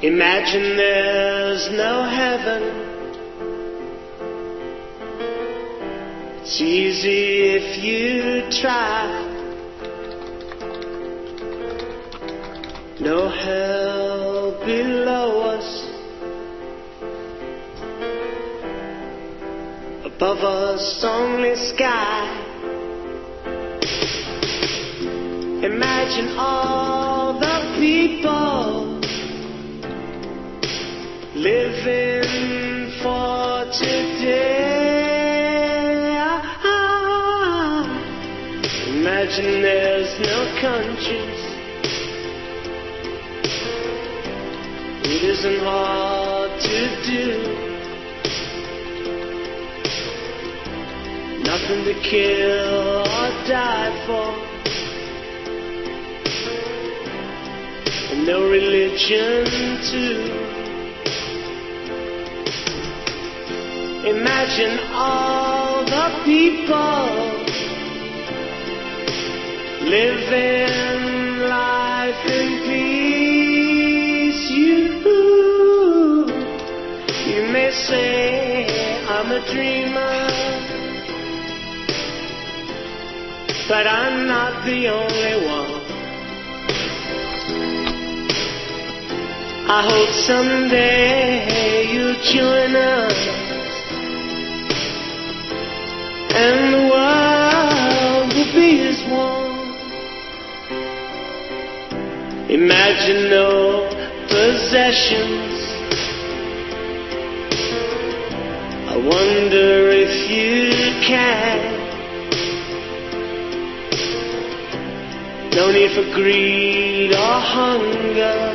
Imagine there's no heaven. It's easy if you try. No hell below us. Above us only sky. Imagine all the people living for today. Imagine there's no countries. It isn't hard to do. Nothing to kill or die for. And no religion too. Imagine all the people living life in peace. You may say I'm a dreamer, but I'm not the only one. I hope someday you'll join us, and the world will be as one. Imagine no possessions. I wonder if you can. No need for greed or hunger.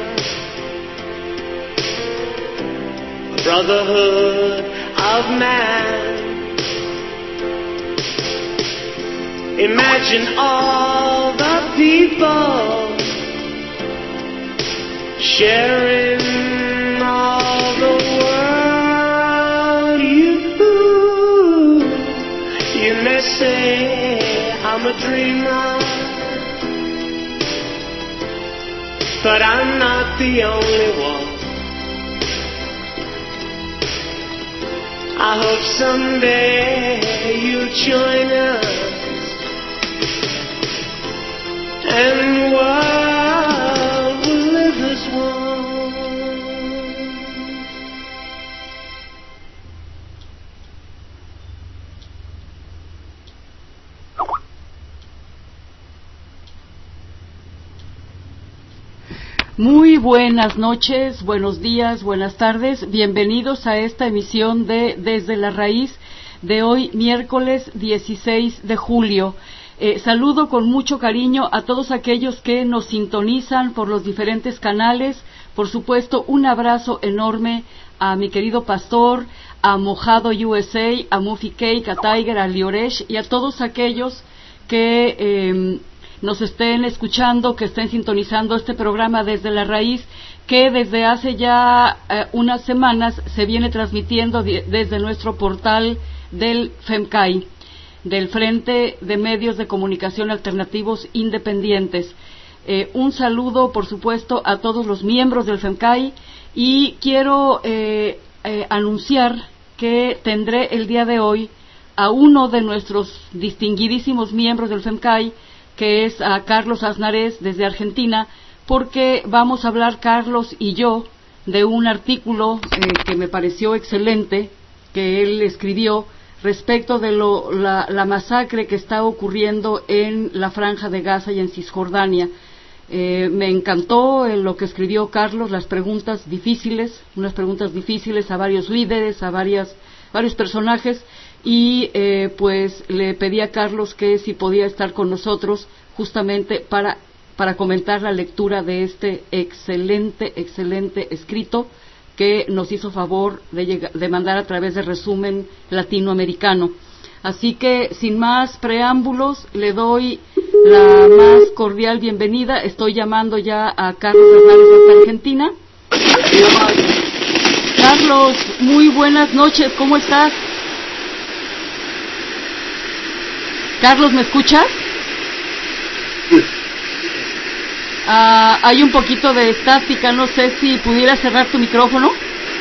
A brotherhood of man. Imagine all the people sharing all the world. You may say I'm a dreamer, but I'm not the only one. I hope someday you'll join us, and the world will live as one. Muy buenas noches, buenos días, buenas tardes. Bienvenidos a esta emisión de Desde la Raíz de hoy, miércoles 16 de julio. Saludo con mucho cariño a todos aquellos que nos sintonizan por los diferentes canales. Por supuesto, un abrazo enorme a mi querido pastor, a Mojado USA, a Muffy Cake, a Tiger, a Lioresh y a todos aquellos que nos estén escuchando, que estén sintonizando este programa Desde la Raíz, que desde hace ya unas semanas se viene transmitiendo desde nuestro portal del FEMCAI, del Frente de Medios de Comunicación Alternativos Independientes. Un saludo, por supuesto, a todos los miembros del FEMCAI, y quiero anunciar que tendré el día de hoy a uno de nuestros distinguidísimos miembros del FEMCAI, que es a Carlos Aznarez desde Argentina, porque vamos a hablar Carlos y yo de un artículo que me pareció excelente, que él escribió respecto de la masacre que está ocurriendo en la Franja de Gaza y en Cisjordania. Me encantó lo que escribió Carlos, las preguntas difíciles, unas preguntas difíciles a varios líderes, a varios personajes, y pues le pedí a Carlos que si podía estar con nosotros justamente para comentar la lectura de este excelente escrito que nos hizo favor de mandar a través de Resumen Latinoamericano. Así que, sin más preámbulos, le doy la más cordial bienvenida. Estoy llamando ya a Carlos Hernández hasta Argentina. Carlos, muy buenas noches, ¿cómo estás? Carlos, ¿me escuchas? Hay un poquito de estática, no sé si pudieras cerrar tu micrófono.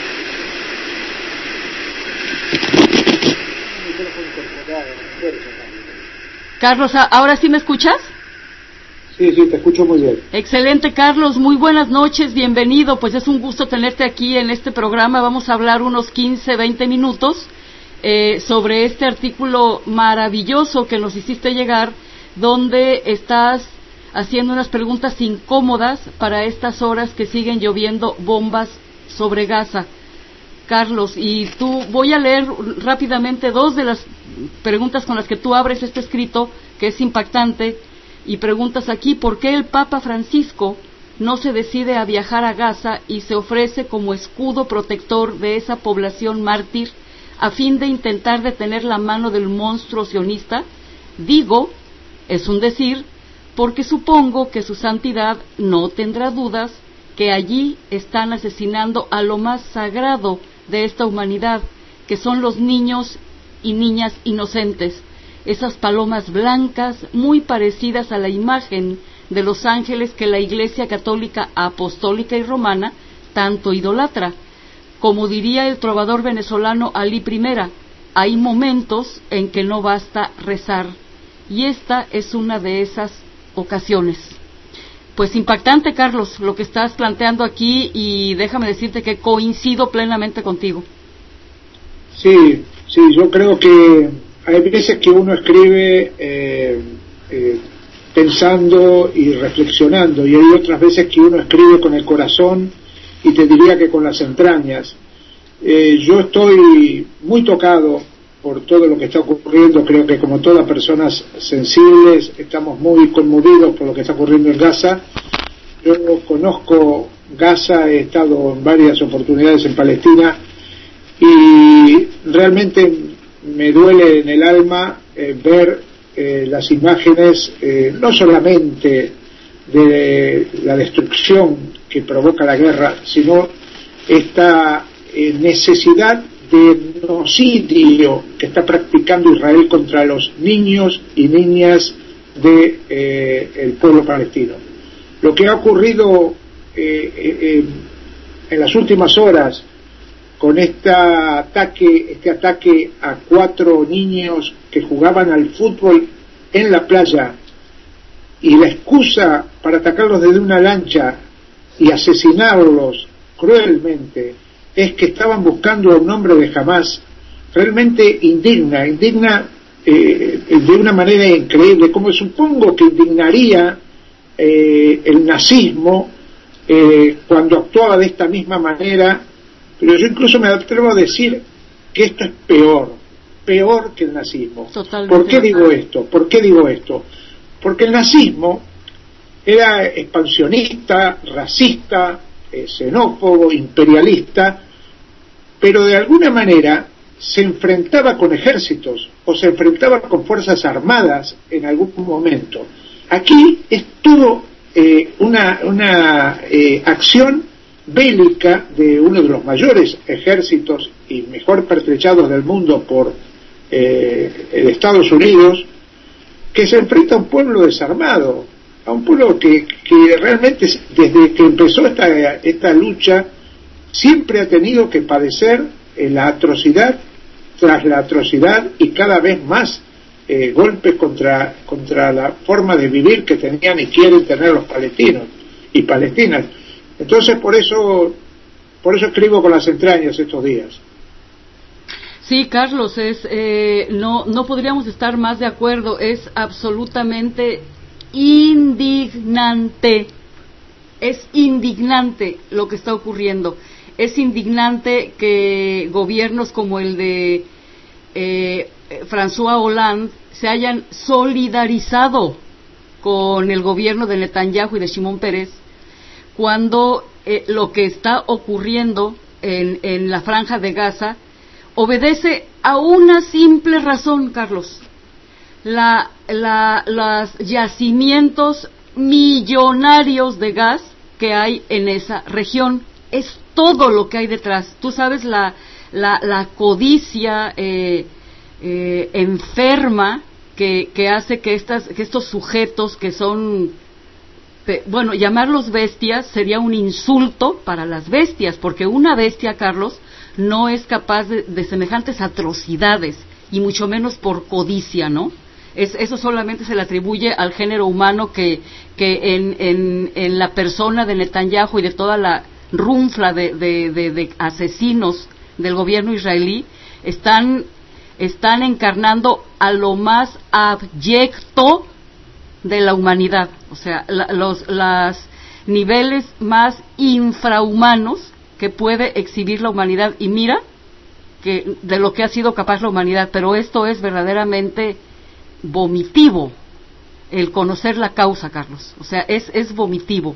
Carlos, ¿ahora sí me escuchas? Sí, te escucho muy bien. Excelente, Carlos, muy buenas noches, bienvenido. Pues es un gusto tenerte aquí en este programa. Vamos a hablar unos 15, 20 minutos sobre este artículo maravilloso que nos hiciste llegar, donde estás haciendo unas preguntas incómodas para estas horas que siguen lloviendo bombas sobre Gaza. Carlos, y voy a leer rápidamente dos de las preguntas con las que tú abres este escrito, que es impactante, y preguntas aquí: ¿por qué el Papa Francisco no se decide a viajar a Gaza y se ofrece como escudo protector de esa población mártir a fin de intentar detener la mano del monstruo sionista? Digo, es un decir, porque supongo que su santidad no tendrá dudas que allí están asesinando a lo más sagrado de esta humanidad, que son los niños y niñas inocentes, esas palomas blancas muy parecidas a la imagen de los ángeles que la Iglesia Católica Apostólica y Romana tanto idolatra. Como diría el trovador venezolano Ali I, hay momentos en que no basta rezar, y esta es una de esas ocasiones. Pues impactante, Carlos, lo que estás planteando aquí, y déjame decirte que coincido plenamente contigo. Sí, yo creo que hay veces que uno escribe pensando y reflexionando, y hay otras veces que uno escribe con el corazón, y te diría que con las entrañas. Yo estoy muy tocado por todo lo que está ocurriendo. Creo que, como todas personas sensibles, estamos muy conmovidos por lo que está ocurriendo en Gaza. Yo conozco Gaza, he estado en varias oportunidades en Palestina, y realmente me duele en el alma ver las imágenes, no solamente de la destrucción que provoca la guerra, sino esta necesidad de genocidio que está practicando Israel contra los niños y niñas de el pueblo palestino. Lo que ha ocurrido en las últimas horas con este ataque a 4 niños que jugaban al fútbol en la playa, y la excusa para atacarlos desde una lancha y asesinarlos cruelmente es que estaban buscando a un hombre de Hamás, realmente indigna de una manera increíble, como supongo que indignaría el nazismo cuando actuaba de esta misma manera. Pero yo incluso me atrevo a decir que esto es peor que el nazismo. Totalmente. ¿Por qué digo esto? Porque el nazismo era expansionista, racista, xenófobo, imperialista, pero de alguna manera se enfrentaba con ejércitos o se enfrentaba con fuerzas armadas en algún momento. Aquí es todo una acción bélica de uno de los mayores ejércitos y mejor pertrechados del mundo por el Estados Unidos, que se enfrenta a un pueblo desarmado, a un pueblo que realmente desde que empezó esta lucha siempre ha tenido que padecer la atrocidad tras la atrocidad, y cada vez más golpes contra la forma de vivir que tenían y quieren tener los palestinos y palestinas. Entonces por eso escribo con las entrañas estos días. Sí, Carlos, no podríamos estar más de acuerdo. Es absolutamente indignante. Es indignante lo que está ocurriendo. Es indignante que gobiernos como el de François Hollande se hayan solidarizado con el gobierno de Netanyahu y de Shimon Peres, cuando lo que está ocurriendo en la franja de Gaza obedece a una simple razón, Carlos: los yacimientos millonarios de gas que hay en esa región. Es todo lo que hay detrás. Tú sabes la codicia enferma que hace que estos sujetos, que son Bueno, llamarlos bestias sería un insulto para las bestias, porque una bestia, Carlos, no es capaz de semejantes atrocidades, y mucho menos por codicia, ¿no? Eso solamente se le atribuye al género humano que en la persona de Netanyahu y de toda la runfla de asesinos del gobierno israelí están encarnando a lo más abyecto de la humanidad, o sea, los niveles más infrahumanos que puede exhibir la humanidad, y mira que de lo que ha sido capaz la humanidad, pero esto es verdaderamente vomitivo, el conocer la causa, Carlos, o sea, es vomitivo.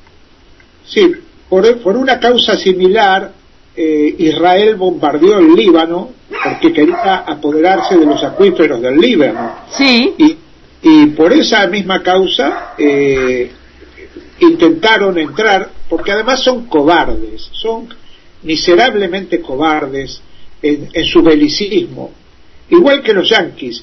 Sí, por una causa similar, Israel bombardeó el Líbano porque quería apoderarse de los acuíferos del Líbano. Sí. Y por esa misma causa intentaron entrar, porque además son cobardes, son miserablemente cobardes en su belicismo, igual que los yanquis,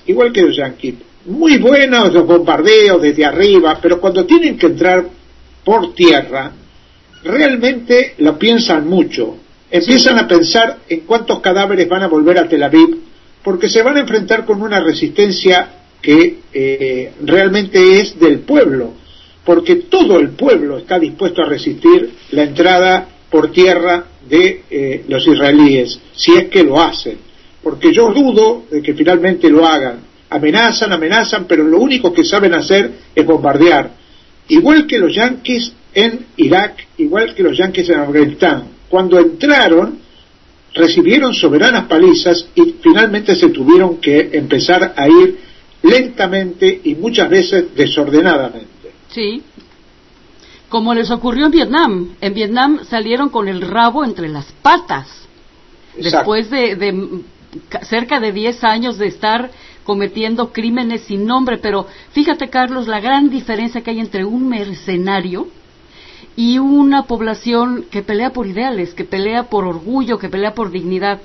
muy buenos los bombardeos desde arriba, pero cuando tienen que entrar por tierra, realmente lo piensan mucho, empiezan a pensar en cuántos cadáveres van a volver a Tel Aviv, porque se van a enfrentar con una resistencia que realmente es del pueblo, porque todo el pueblo está dispuesto a resistir la entrada por tierra de los israelíes, si es que lo hacen, porque yo dudo de que finalmente lo hagan. Amenazan, pero lo único que saben hacer es bombardear, igual que los yanquis en Irak, igual que los yanquis en Afganistán. Cuando entraron, recibieron soberanas palizas y finalmente se tuvieron que empezar a ir lentamente y muchas veces desordenadamente. Sí, como les ocurrió en Vietnam. En Vietnam salieron con el rabo entre las patas. Exacto. Después de cerca de 10 años de estar cometiendo crímenes sin nombre. Pero fíjate, Carlos, la gran diferencia que hay entre un mercenario y una población que pelea por ideales, que pelea por orgullo, que pelea por dignidad.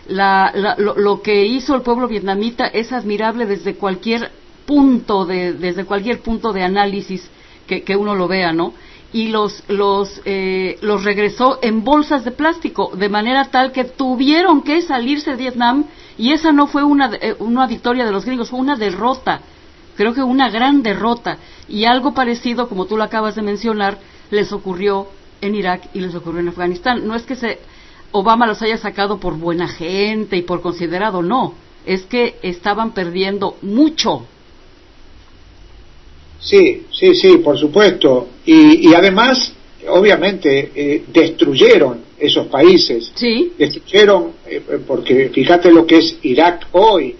Lo que hizo el pueblo vietnamita es admirable desde cualquier punto de análisis que uno lo vea, ¿no? Y los regresó en bolsas de plástico, de manera tal que tuvieron que salirse de Vietnam, y esa no fue una victoria de los gringos, fue una derrota, creo que una gran derrota. Y algo parecido, como tú lo acabas de mencionar, les ocurrió en Irak y les ocurrió en Afganistán. No es que Obama los haya sacado por buena gente y por considerado, no, es que estaban perdiendo mucho. Sí, por supuesto, y además, obviamente, destruyeron esos países. Sí. Destruyeron, porque fíjate lo que es Irak hoy,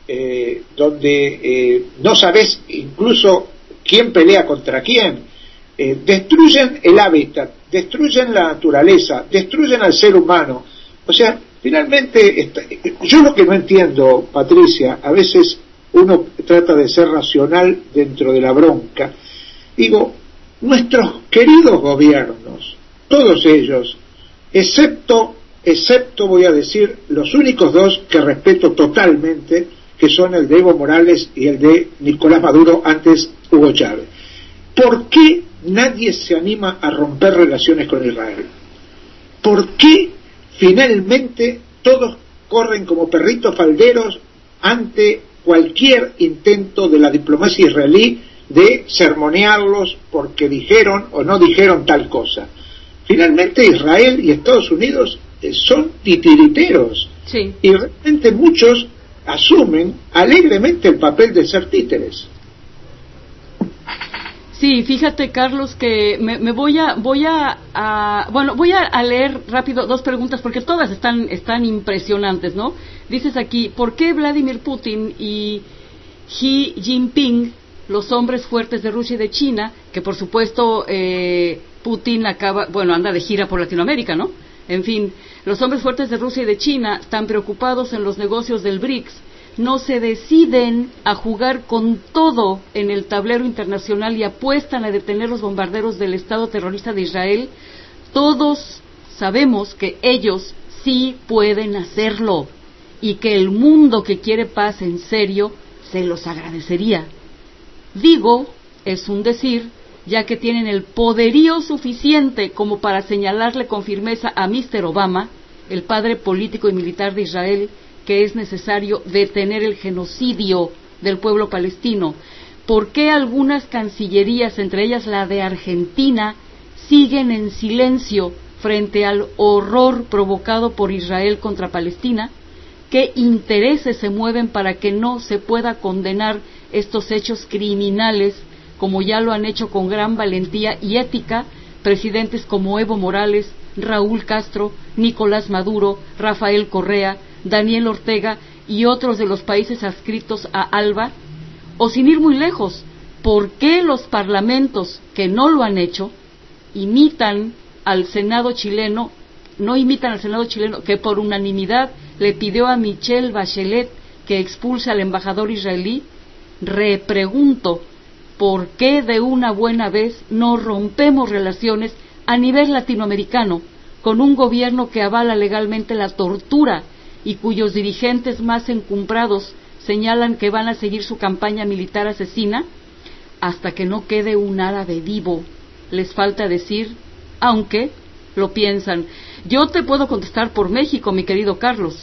donde no sabes incluso quién pelea contra quién. Destruyen el hábitat, destruyen la naturaleza, destruyen al ser humano. O sea, finalmente, yo lo que no entiendo, Patricia, a veces uno trata de ser racional dentro de la bronca. Digo, nuestros queridos gobiernos, todos ellos, excepto voy a decir, los únicos dos que respeto totalmente, que son el de Evo Morales y el de Nicolás Maduro, antes Hugo Chávez. ¿Por qué nadie se anima a romper relaciones con Israel? ¿Por qué finalmente todos corren como perritos falderos ante cualquier intento de la diplomacia israelí de sermonearlos porque dijeron o no dijeron tal cosa? Finalmente Israel y Estados Unidos son titiriteros. Sí. Y realmente muchos asumen alegremente el papel de ser títeres. Sí, fíjate, Carlos, que me voy a leer rápido dos preguntas porque todas están impresionantes, ¿no? Dices aquí, ¿por qué Vladimir Putin y Xi Jinping, los hombres fuertes de Rusia y de China, que por supuesto Putin anda de gira por Latinoamérica, ¿no? En fin, los hombres fuertes de Rusia y de China están preocupados en los negocios del BRICS, no se deciden a jugar con todo en el tablero internacional y apuestan a detener los bombarderos del Estado terrorista de Israel? Todos sabemos que ellos sí pueden hacerlo y que el mundo que quiere paz en serio se los agradecería. Digo, es un decir, ya que tienen el poderío suficiente como para señalarle con firmeza a Mr. Obama, el padre político y militar de Israel, que es necesario detener el genocidio del pueblo palestino. ¿Por qué algunas cancillerías, entre ellas la de Argentina, siguen en silencio frente al horror provocado por Israel contra Palestina? ¿Qué intereses se mueven para que no se pueda condenar estos hechos criminales, como ya lo han hecho con gran valentía y ética presidentes como Evo Morales, Raúl Castro, Nicolás Maduro, Rafael Correa, Daniel Ortega y otros de los países adscritos a ALBA? O sin ir muy lejos, ¿por qué los parlamentos que no lo han hecho imitan al Senado chileno, que por unanimidad le pidió a Michelle Bachelet que expulse al embajador israelí? Repregunto, ¿por qué de una buena vez no rompemos relaciones a nivel latinoamericano con un gobierno que avala legalmente la tortura y cuyos dirigentes más encumbrados señalan que van a seguir su campaña militar asesina hasta que no quede un árabe vivo? Les falta decir, aunque lo piensan. Yo te puedo contestar por México, mi querido Carlos.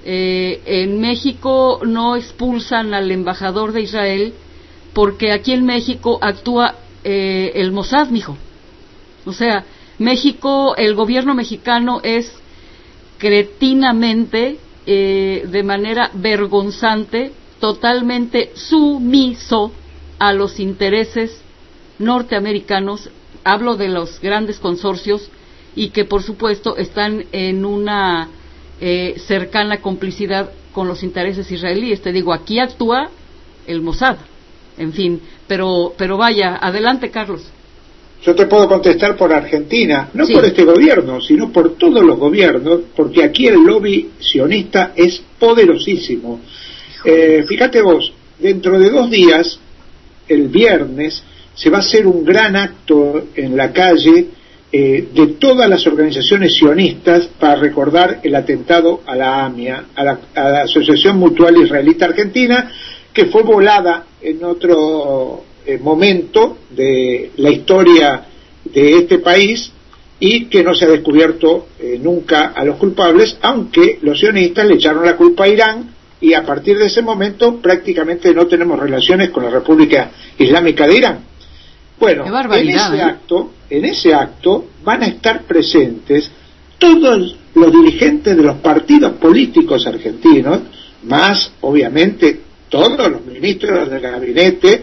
En México no expulsan al embajador de Israel porque aquí en México actúa el Mossad, mijo. O sea, México, el gobierno mexicano es cretinamente, de manera vergonzante, totalmente sumiso a los intereses norteamericanos. Hablo de los grandes consorcios y que por supuesto están en una cercana complicidad con los intereses israelíes. Te digo, aquí actúa el Mossad. En fin, pero vaya, adelante, Carlos. Yo te puedo contestar por Argentina, no sí, por este gobierno, sino por todos los gobiernos, porque aquí el lobby sionista es poderosísimo. Fíjate vos, dentro de 2 días, el viernes, se va a hacer un gran acto en la calle de todas las organizaciones sionistas para recordar el atentado a la AMIA, a la Asociación Mutual Israelita Argentina, que fue volada en otro momento de la historia de este país y que no se ha descubierto nunca a los culpables, aunque los sionistas le echaron la culpa a Irán y a partir de ese momento prácticamente no tenemos relaciones con la República Islámica de Irán. Bueno, en ese acto van a estar presentes todos los dirigentes de los partidos políticos argentinos, más obviamente todos los ministros del gabinete,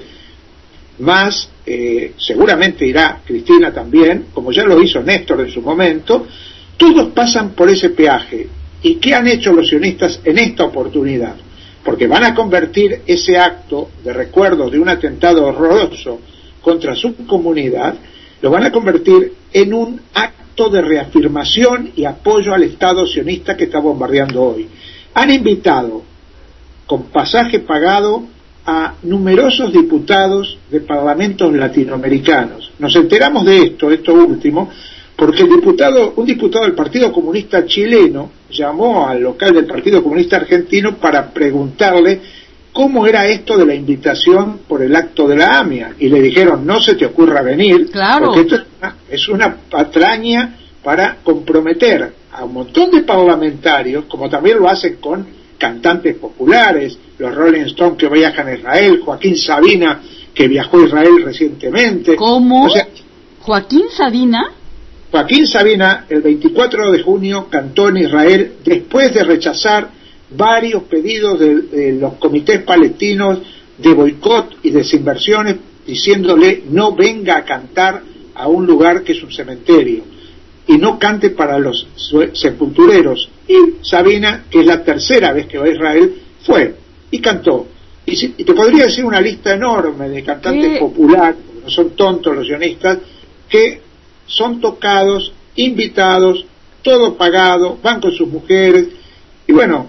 más seguramente irá Cristina también, como ya lo hizo Néstor en su momento. Todos pasan por ese peaje. ¿Y qué han hecho los sionistas en esta oportunidad? Porque van a convertir ese acto de recuerdo de un atentado horroroso contra su comunidad, lo van a convertir en un acto de reafirmación y apoyo al Estado sionista que está bombardeando hoy. Han invitado, con pasaje pagado, a numerosos diputados de parlamentos latinoamericanos. Nos enteramos de esto último, porque un diputado del Partido Comunista chileno llamó al local del Partido Comunista argentino para preguntarle cómo era esto de la invitación por el acto de la AMIA, y le dijeron, no se te ocurra venir, claro, porque esto es una patraña para comprometer a un montón de parlamentarios, como también lo hacen con cantantes populares, los Rolling Stones que viajan a Israel, Joaquín Sabina que viajó a Israel recientemente. ¿Cómo? O sea, ¿Joaquín Sabina? Joaquín Sabina el 24 de junio cantó en Israel después de rechazar varios pedidos de los comités palestinos de boicot y desinversiones, diciéndole no venga a cantar a un lugar que es un cementerio y no cante para los sepultureros. Y Sabina, que es la tercera vez que va a Israel, fue y cantó. Y te podría decir una lista enorme de cantantes populares, no son tontos los sionistas, que son tocados, invitados, todo pagado, van con sus mujeres, y bueno,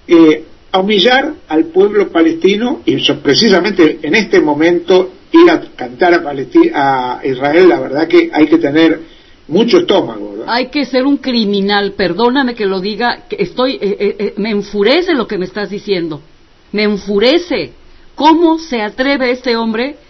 a humillar al pueblo palestino, y precisamente en este momento ir a cantar a Israel, la verdad que hay que tener mucho estómago, ¿verdad? Hay que ser un criminal, perdóname que lo diga, que me enfurece lo que me estás diciendo, me enfurece. ¿Cómo se atreve este hombre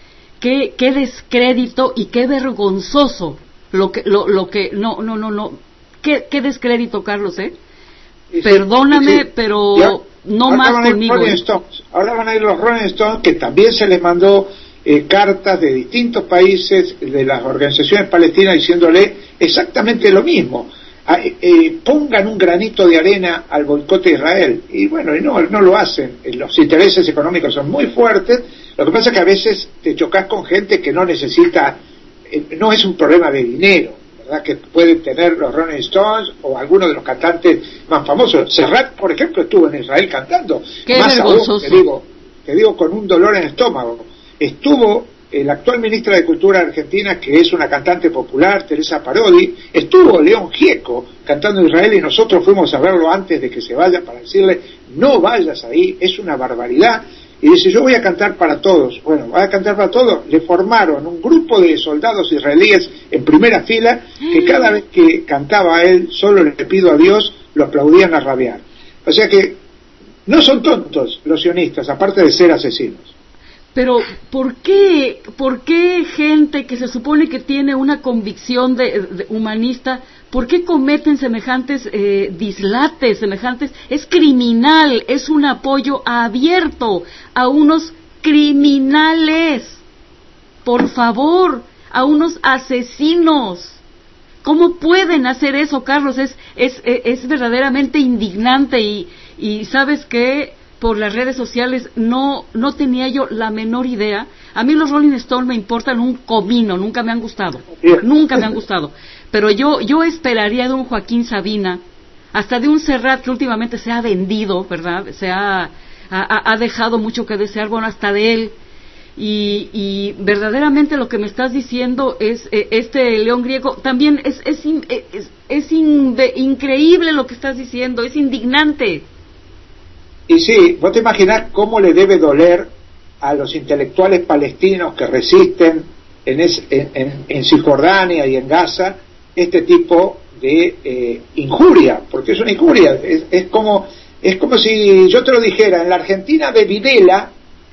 qué descrédito y qué vergonzoso lo que no, qué descrédito, Carlos, perdóname, pero no más conmigo. Ahora van a ir los Rolling Stones, que también se les mandó cartas de distintos países, de las organizaciones palestinas, diciéndole exactamente lo mismo. Pongan un granito de arena al boicot de Israel. Y bueno, no lo hacen. Los intereses económicos son muy fuertes. Lo que pasa es que a veces te chocas con gente que no necesita, no es un problema de dinero, ¿verdad? Que pueden tener los Rolling Stones o algunos de los cantantes más famosos. Serrat, por ejemplo, estuvo en Israel cantando. Qué más vergonzoso. aún, te digo con un dolor en el estómago. Estuvo la actual ministra de Cultura argentina, que es una cantante popular, Teresa Parodi, estuvo León Gieco cantando en Israel, y nosotros fuimos a verlo antes de que se vaya para decirle, no vayas ahí, es una barbaridad. Y dice, yo voy a cantar para todos. Bueno, ¿va a cantar para todos? Le formaron un grupo de soldados israelíes en primera fila, que cada vez que cantaba él, solo le pido a Dios, lo aplaudían a rabiar. O sea que no son tontos los sionistas, aparte de ser asesinos. Pero, ¿por qué gente que se supone que tiene una convicción de humanista, por qué cometen semejantes dislates, es criminal, es un apoyo abierto a unos criminales, por favor, a unos asesinos? ¿Cómo pueden hacer eso, Carlos? Es verdaderamente indignante, y ¿sabes qué? Por las redes sociales no tenía yo la menor idea. A mí los Rolling Stones me importan un comino, nunca me han gustado, pero yo esperaría de un Joaquín Sabina, hasta de un Serrat, que últimamente se ha vendido, ¿verdad? Ha dejado mucho que desear, bueno, hasta de él, y verdaderamente lo que me estás diciendo es, León Griego, también es increíble lo que estás diciendo, es indignante. Y sí, vos te imaginás cómo le debe doler a los intelectuales palestinos que resisten en Cisjordania y en Gaza este tipo de injuria, porque es una injuria. Es como si yo te lo dijera, en la Argentina de Videla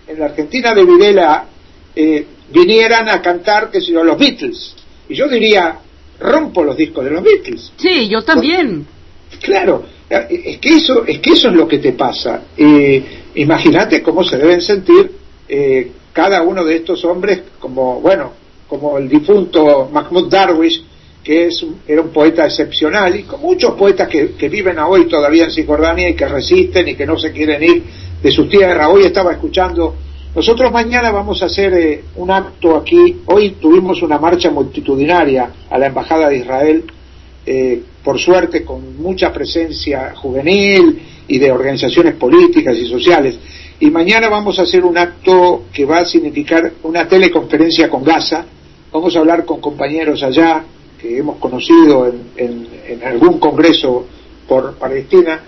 vinieran a cantar, qué sé yo, los Beatles, y yo diría, rompo los discos de los Beatles. Sí, yo también. Claro, es que eso es lo que te pasa. Imagínate cómo se deben sentir cada uno de estos hombres, como el difunto Mahmoud Darwish, que era un poeta excepcional, y con muchos poetas que viven hoy todavía en Cisjordania y que resisten y que no se quieren ir de sus tierras. Hoy estaba escuchando, nosotros mañana vamos a hacer un acto aquí. Hoy tuvimos una marcha multitudinaria a la Embajada de Israel, por suerte con mucha presencia juvenil y de organizaciones políticas y sociales, y mañana vamos a hacer un acto que va a significar una teleconferencia con Gaza. Vamos a hablar con compañeros allá que hemos conocido en algún congreso por Palestina,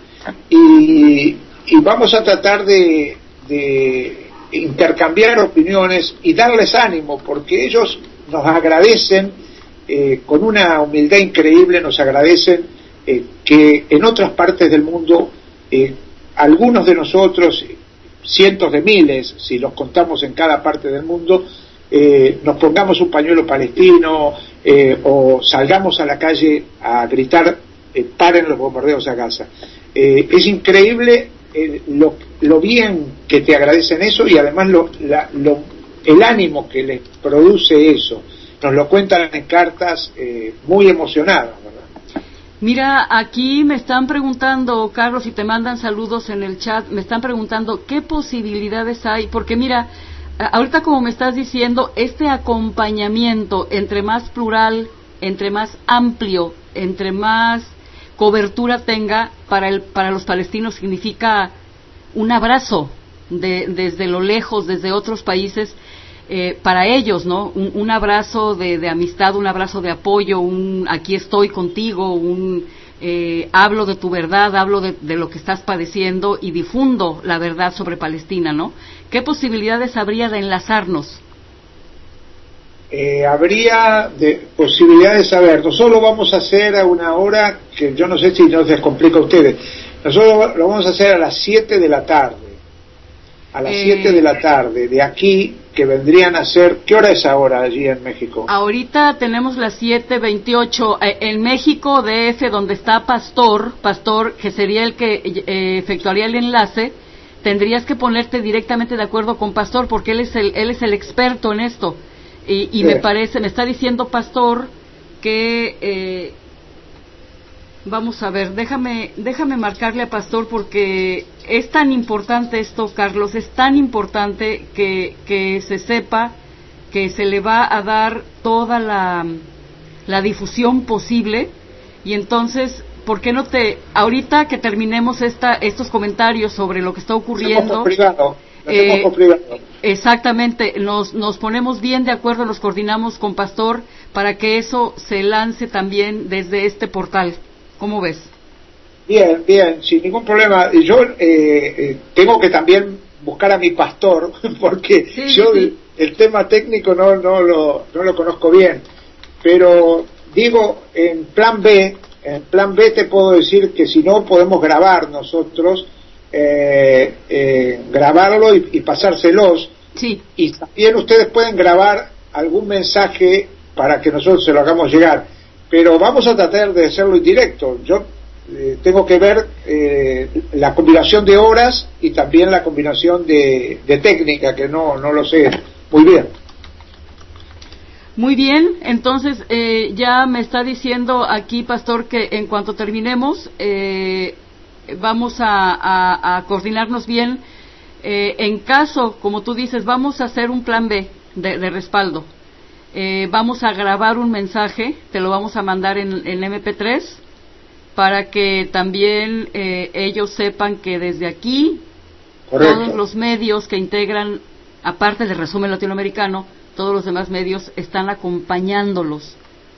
y vamos a tratar de intercambiar opiniones y darles ánimo, porque ellos nos agradecen, con una humildad increíble nos agradecen que en otras partes del mundo algunos de nosotros, cientos de miles, si los contamos en cada parte del mundo, nos pongamos un pañuelo palestino, o salgamos a la calle a gritar paren los bombardeos a Gaza. Es increíble lo bien que te agradecen eso, y además el ánimo que les produce eso. Nos lo cuentan en cartas muy emocionadas, ¿verdad? Mira, aquí me están preguntando, Carlos, y te mandan saludos en el chat, me están preguntando qué posibilidades hay, porque mira, ahorita como me estás diciendo, este acompañamiento, entre más plural, entre más amplio, entre más cobertura tenga para los palestinos, significa un abrazo desde lo lejos, desde otros países, para ellos, ¿no? Un abrazo de amistad, un abrazo de apoyo, aquí estoy contigo, hablo de tu verdad, hablo de lo que estás padeciendo y difundo la verdad sobre Palestina, ¿no? ¿Qué posibilidades habría de enlazarnos? Habría posibilidades, nosotros lo vamos a hacer a una hora que yo no sé si nos descomplica a ustedes. Nosotros lo vamos a hacer a las 7 de la tarde. A las 7 de la tarde, de aquí que vendrían a ser, ¿qué hora es ahora allí en México? Ahorita tenemos las 7:28 en México DF, donde está Pastor, que sería el que efectuaría el enlace. Tendrías que ponerte directamente de acuerdo con Pastor, porque él es el experto en esto. Y sí. Me está diciendo Pastor que vamos a ver, déjame marcarle a Pastor, porque es tan importante esto, Carlos, es tan importante que se sepa que se le va a dar toda la difusión posible. Y entonces, ¿por qué no ahorita que terminemos estos comentarios sobre lo que está ocurriendo? Exactamente, nos ponemos bien de acuerdo, nos coordinamos con Pastor para que eso se lance también desde este portal. ¿Cómo ves? Bien, sin ningún problema. Yo tengo que también buscar a mi pastor, porque sí. El tema técnico no lo conozco bien. Pero digo, en plan B te puedo decir que si no podemos grabar nosotros, grabarlo y pasárselos. Sí. Y también ustedes pueden grabar algún mensaje para que nosotros se lo hagamos llegar. Pero vamos a tratar de hacerlo en directo. Yo tengo que ver la combinación de horas y también la combinación de técnica, que no lo sé muy bien. Muy bien, entonces ya me está diciendo aquí, Pastor, que en cuanto terminemos vamos a coordinarnos bien. En caso, como tú dices, vamos a hacer un plan B de respaldo. Vamos a grabar un mensaje, te lo vamos a mandar en MP3 para que también ellos sepan que desde aquí Correcto. Todos los medios que integran, aparte del Resumen Latinoamericano, todos los demás medios están acompañándolos.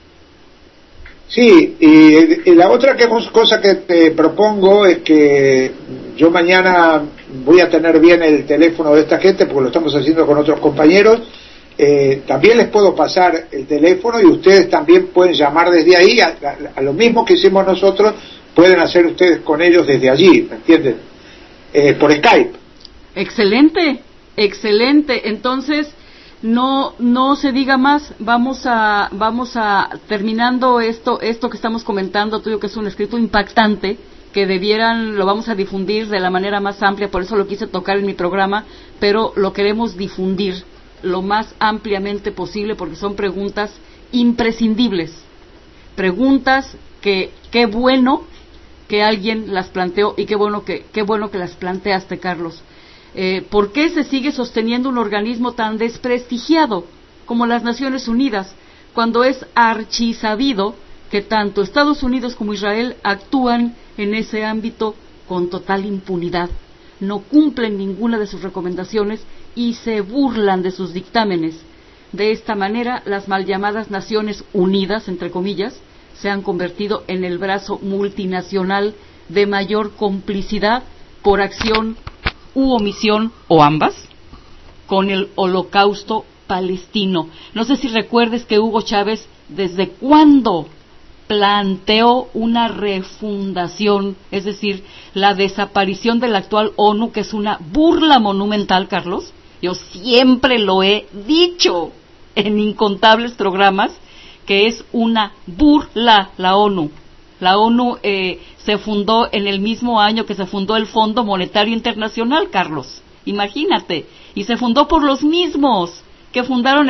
Sí, y la otra cosa que te propongo es que yo mañana voy a tener bien el teléfono de esta gente, porque lo estamos haciendo con otros compañeros. También les puedo pasar el teléfono y ustedes también pueden llamar desde ahí a lo mismo que hicimos nosotros, pueden hacer ustedes con ellos desde allí, ¿me entienden? Por Skype. Excelente. Entonces no se diga más, vamos a terminando esto que estamos comentando, tuyo, que es un escrito impactante, que lo vamos a difundir de la manera más amplia, por eso lo quise tocar en mi programa, pero lo queremos difundir lo más ampliamente posible, porque son preguntas imprescindibles, preguntas que qué bueno que alguien las planteó, y qué bueno que las planteaste, Carlos. ¿Por qué se sigue sosteniendo un organismo tan desprestigiado como las Naciones Unidas, cuando es archisabido que tanto Estados Unidos como Israel actúan en ese ámbito con total impunidad? No cumplen ninguna de sus recomendaciones y se burlan de sus dictámenes. De esta manera, las mal llamadas Naciones Unidas, entre comillas, se han convertido en el brazo multinacional de mayor complicidad por acción u omisión, o ambas, con el Holocausto palestino. No sé si recuerdes que Hugo Chávez, ¿desde cuándo planteó una refundación, es decir, la desaparición de la actual ONU, que es una burla monumental, Carlos? Yo siempre lo he dicho en incontables programas, que es una burla la ONU. La ONU se fundó en el mismo año que se fundó el Fondo Monetario Internacional, Carlos. Imagínate. Y se fundó por los mismos que fundaron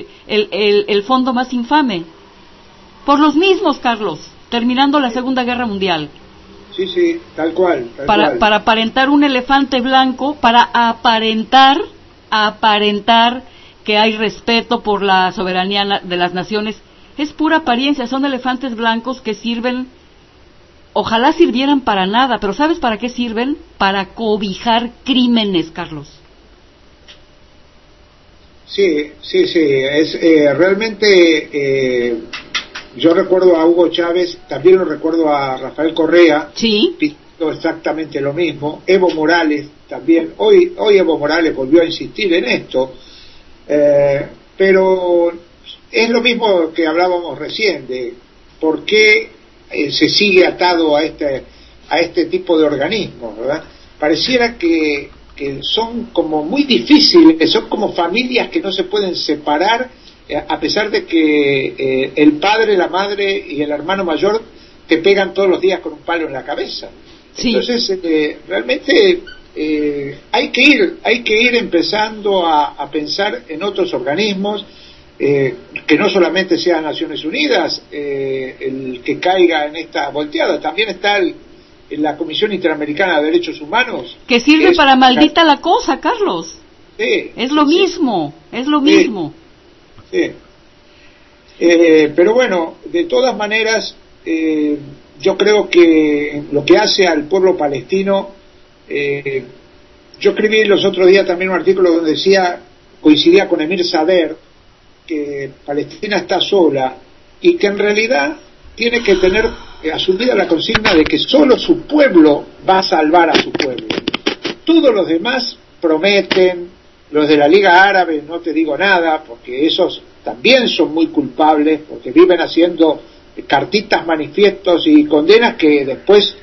el fondo más infame. Por los mismos, Carlos, terminando la Segunda Guerra Mundial. Sí, tal cual. Para aparentar un elefante blanco, para aparentar que hay respeto por la soberanía de las naciones. Es pura apariencia, son elefantes blancos que sirven, ojalá sirvieran para nada, pero ¿sabes para qué sirven? Para cobijar crímenes, Carlos. Sí, es realmente, yo recuerdo a Hugo Chávez, también lo recuerdo a Rafael Correa, sí, pidiendo exactamente lo mismo, Evo Morales también, hoy Evo Morales volvió a insistir en esto, pero es lo mismo que hablábamos recién, de por qué se sigue atado a este tipo de organismos, ¿verdad? Pareciera que que son como muy difíciles, son como familias que no se pueden separar, a pesar de que el padre, la madre y el hermano mayor te pegan todos los días con un palo en la cabeza. Sí. Entonces, realmente hay que ir empezando a pensar en otros organismos, que no solamente sea Naciones Unidas el que caiga en esta volteada, también está la Comisión Interamericana de Derechos Humanos. Que sirve para maldita la cosa, Carlos. Sí, es lo mismo. Sí. Pero bueno, de todas maneras, yo creo que lo que hace al pueblo palestino, yo escribí los otros días también un artículo donde decía, coincidía con Emir Sader, que Palestina está sola y que en realidad tiene que tener asumida la consigna de que solo su pueblo va a salvar a su pueblo. Todos los demás prometen, los de la Liga Árabe no te digo nada, porque esos también son muy culpables, porque viven haciendo cartitas, manifiestos y condenas que después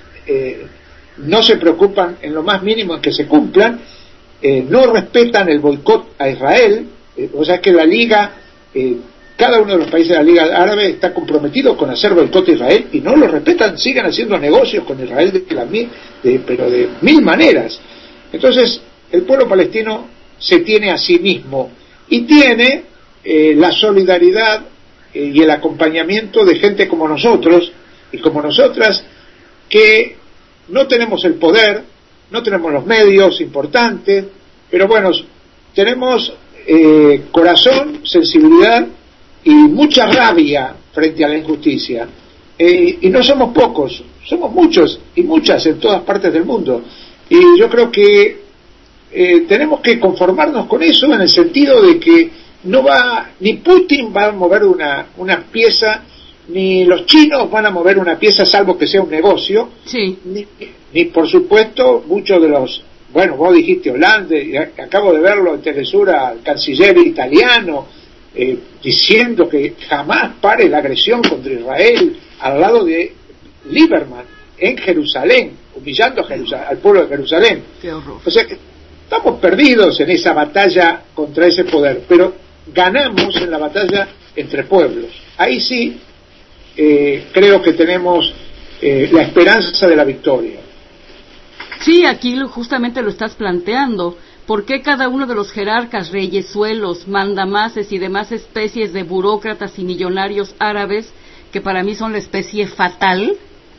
no se preocupan en lo más mínimo en que se cumplan, no respetan el boicot a Israel, o sea que la Liga, cada uno de los países de la Liga Árabe está comprometido con hacer boicot a Israel y no lo respetan, siguen haciendo negocios con Israel pero de mil maneras. Entonces el pueblo palestino se tiene a sí mismo y tiene la solidaridad y el acompañamiento de gente como nosotros y como nosotras, que no tenemos el poder, no tenemos los medios importantes, pero bueno, tenemos corazón, sensibilidad y mucha rabia frente a la injusticia, y no somos pocos, somos muchos y muchas en todas partes del mundo, y yo creo que tenemos que conformarnos con eso, en el sentido de que ni Putin va a mover una pieza, ni los chinos van a mover una pieza, salvo que sea un negocio, sí. ni por supuesto muchos de los, bueno, vos dijiste Holanda, acabo de verlo en Telesur al canciller italiano diciendo que jamás pare la agresión contra Israel, al lado de Lieberman en Jerusalén, humillando al pueblo de Jerusalén. Qué horror. O sea que estamos perdidos en esa batalla contra ese poder, pero ganamos en la batalla entre pueblos. Ahí sí creo que tenemos la esperanza de la victoria. Sí, aquí justamente lo estás planteando. ¿Por qué cada uno de los jerarcas, reyesuelos, mandamases y demás especies de burócratas y millonarios árabes, que para mí son la especie fatal,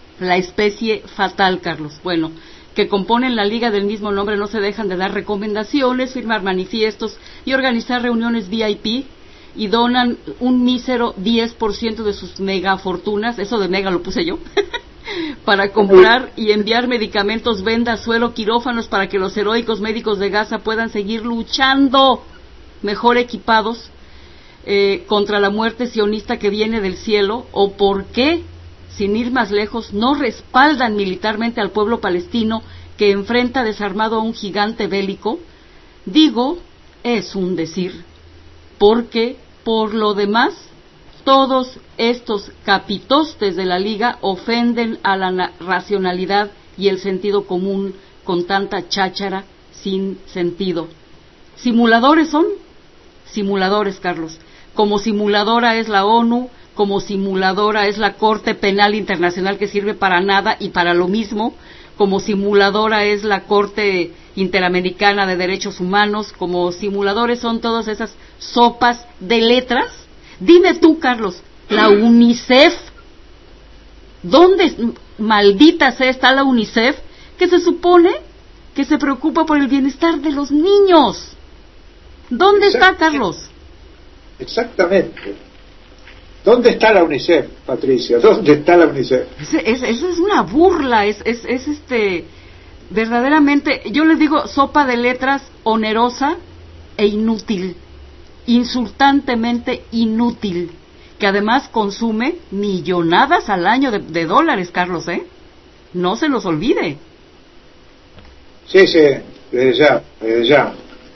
Carlos, bueno, que componen la liga del mismo nombre, no se dejan de dar recomendaciones, firmar manifiestos y organizar reuniones VIP, y donan un mísero 10% de sus megafortunas, eso de mega lo puse yo, para comprar y enviar medicamentos, vendas, suelo, quirófanos, para que los heroicos médicos de Gaza puedan seguir luchando mejor equipados contra la muerte sionista que viene del cielo. ¿O por qué, sin ir más lejos, no respaldan militarmente al pueblo palestino que enfrenta desarmado a un gigante bélico? Digo, es un decir, porque por lo demás todos estos capitostes de la Liga ofenden a la racionalidad y el sentido común con tanta cháchara sin sentido. ¿Simuladores son? Simuladores, Carlos. Como simuladora es la ONU, como simuladora es la Corte Penal Internacional, que sirve para nada y para lo mismo, como simuladora es la Corte Interamericana de Derechos Humanos, como simuladores son todas esas sopas de letras. Dime tú, Carlos, la UNICEF, ¿dónde maldita sea está la UNICEF, que se supone que se preocupa por el bienestar de los niños? ¿Dónde está, Carlos? Exactamente. ¿Dónde está la UNICEF, Patricia? ¿Dónde está la UNICEF? Eso es una burla, es verdaderamente, yo les digo, sopa de letras onerosa e inútil, insultantemente inútil, que además consume millonadas al año de dólares, Carlos, no se los olvide. Sí, desde ya.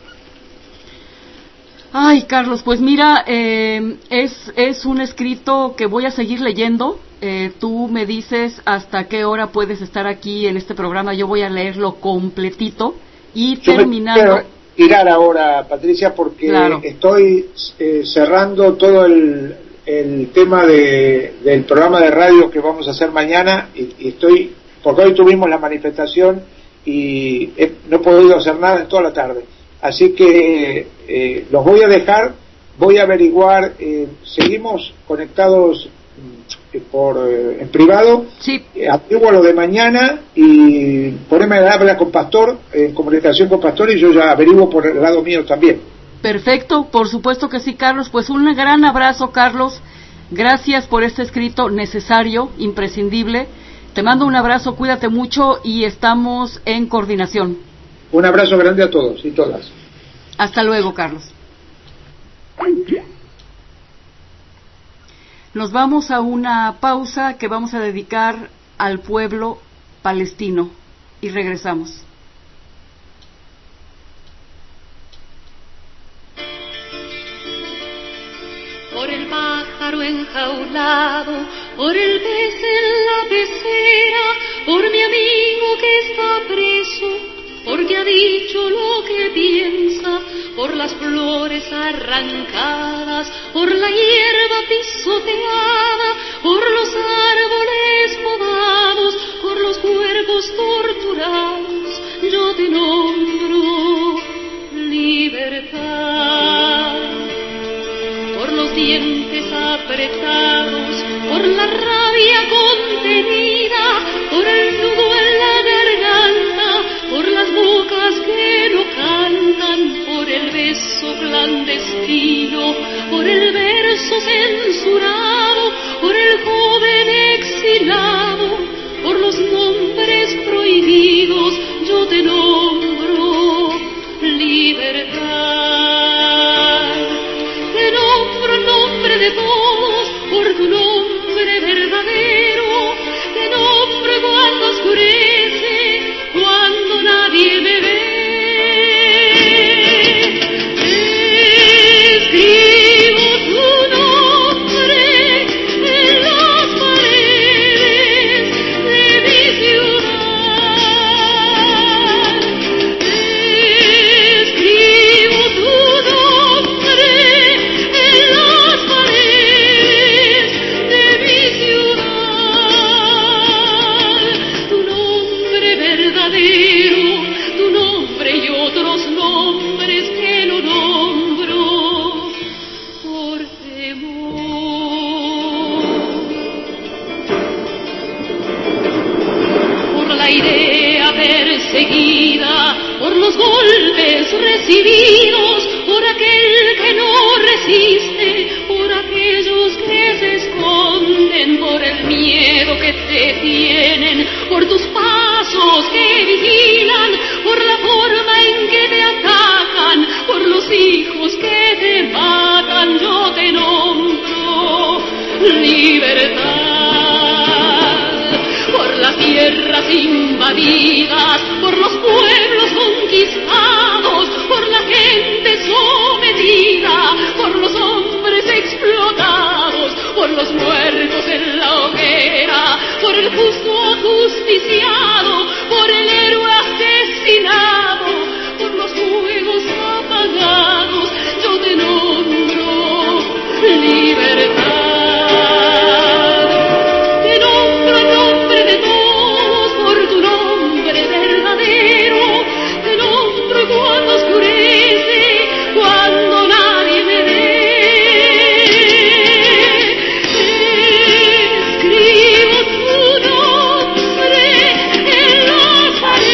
Ay, Carlos, pues mira, es un escrito que voy a seguir leyendo. Tú me dices hasta qué hora puedes estar aquí en este programa. Yo voy a leerlo completito Y Yo terminando... me quiero tirar ahora, Patricia, porque claro, estoy cerrando todo el tema del programa de radio que vamos a hacer mañana, y estoy, porque hoy tuvimos la manifestación y no he podido hacer nada en toda la tarde. Así que los voy a dejar, voy a averiguar, seguimos conectados en privado, sí. Averiguo lo de mañana y poneme a hablar con Pastor, en comunicación con Pastor, y yo ya averiguo por el lado mío también. Perfecto, por supuesto que sí, Carlos. Pues un gran abrazo, Carlos. Gracias por este escrito necesario, imprescindible. Te mando un abrazo, cuídate mucho y estamos en coordinación. Un abrazo grande a todos y todas. Hasta luego, Carlos. Nos vamos a una pausa que vamos a dedicar al pueblo palestino y regresamos. Por el pájaro enjaulado, por el pez en la pecera, por mi amigo que está preso, porque ha dicho lo que piensa, por las flores arrancadas, por la hierba pisoteada, por los árboles podados, por los cuerpos torturados, yo te nombro libertad. Por los dientes apretados, por la rabia contenida, por el nudo en la garganta, por las bocas que no cantan, por el beso clandestino, por el verso censurado, por el joven exilado, por los nombres prohibidos, yo te nombro libertad. Te nombro en nombre de todos, por tu nombre verdadero, te nombro cuando oscurece, cuando nadie me ve. Escribo tu nombre en las paredes de mi ciudad. Escribo tu nombre en las paredes de mi ciudad. Tu nombre verdadero, tu nombre y otros nombres que no nombro por temor. Por la idea perseguida, por los golpes recibidos, por aquel que no resiste, por aquellos que se esconden, por el miedo que te tienen, por tus pasos que vigilan, por la forma en que te atacan, por los hijos que te matan, yo te nombro libertad. Por las tierras invadidas, por los pueblos conquistados, por la gente sometida, por los hombres explotados, por los muertos en la hoguera, por el justo ajusticiado, por el héroe asesinado, por los fuegos apagados, yo te nombro libertad. Te nombro en nombre de todos, por tu nombre verdadero, te nombro cuando oscurece, cuando nadie me ve. Escribo tu nombre en las paredes.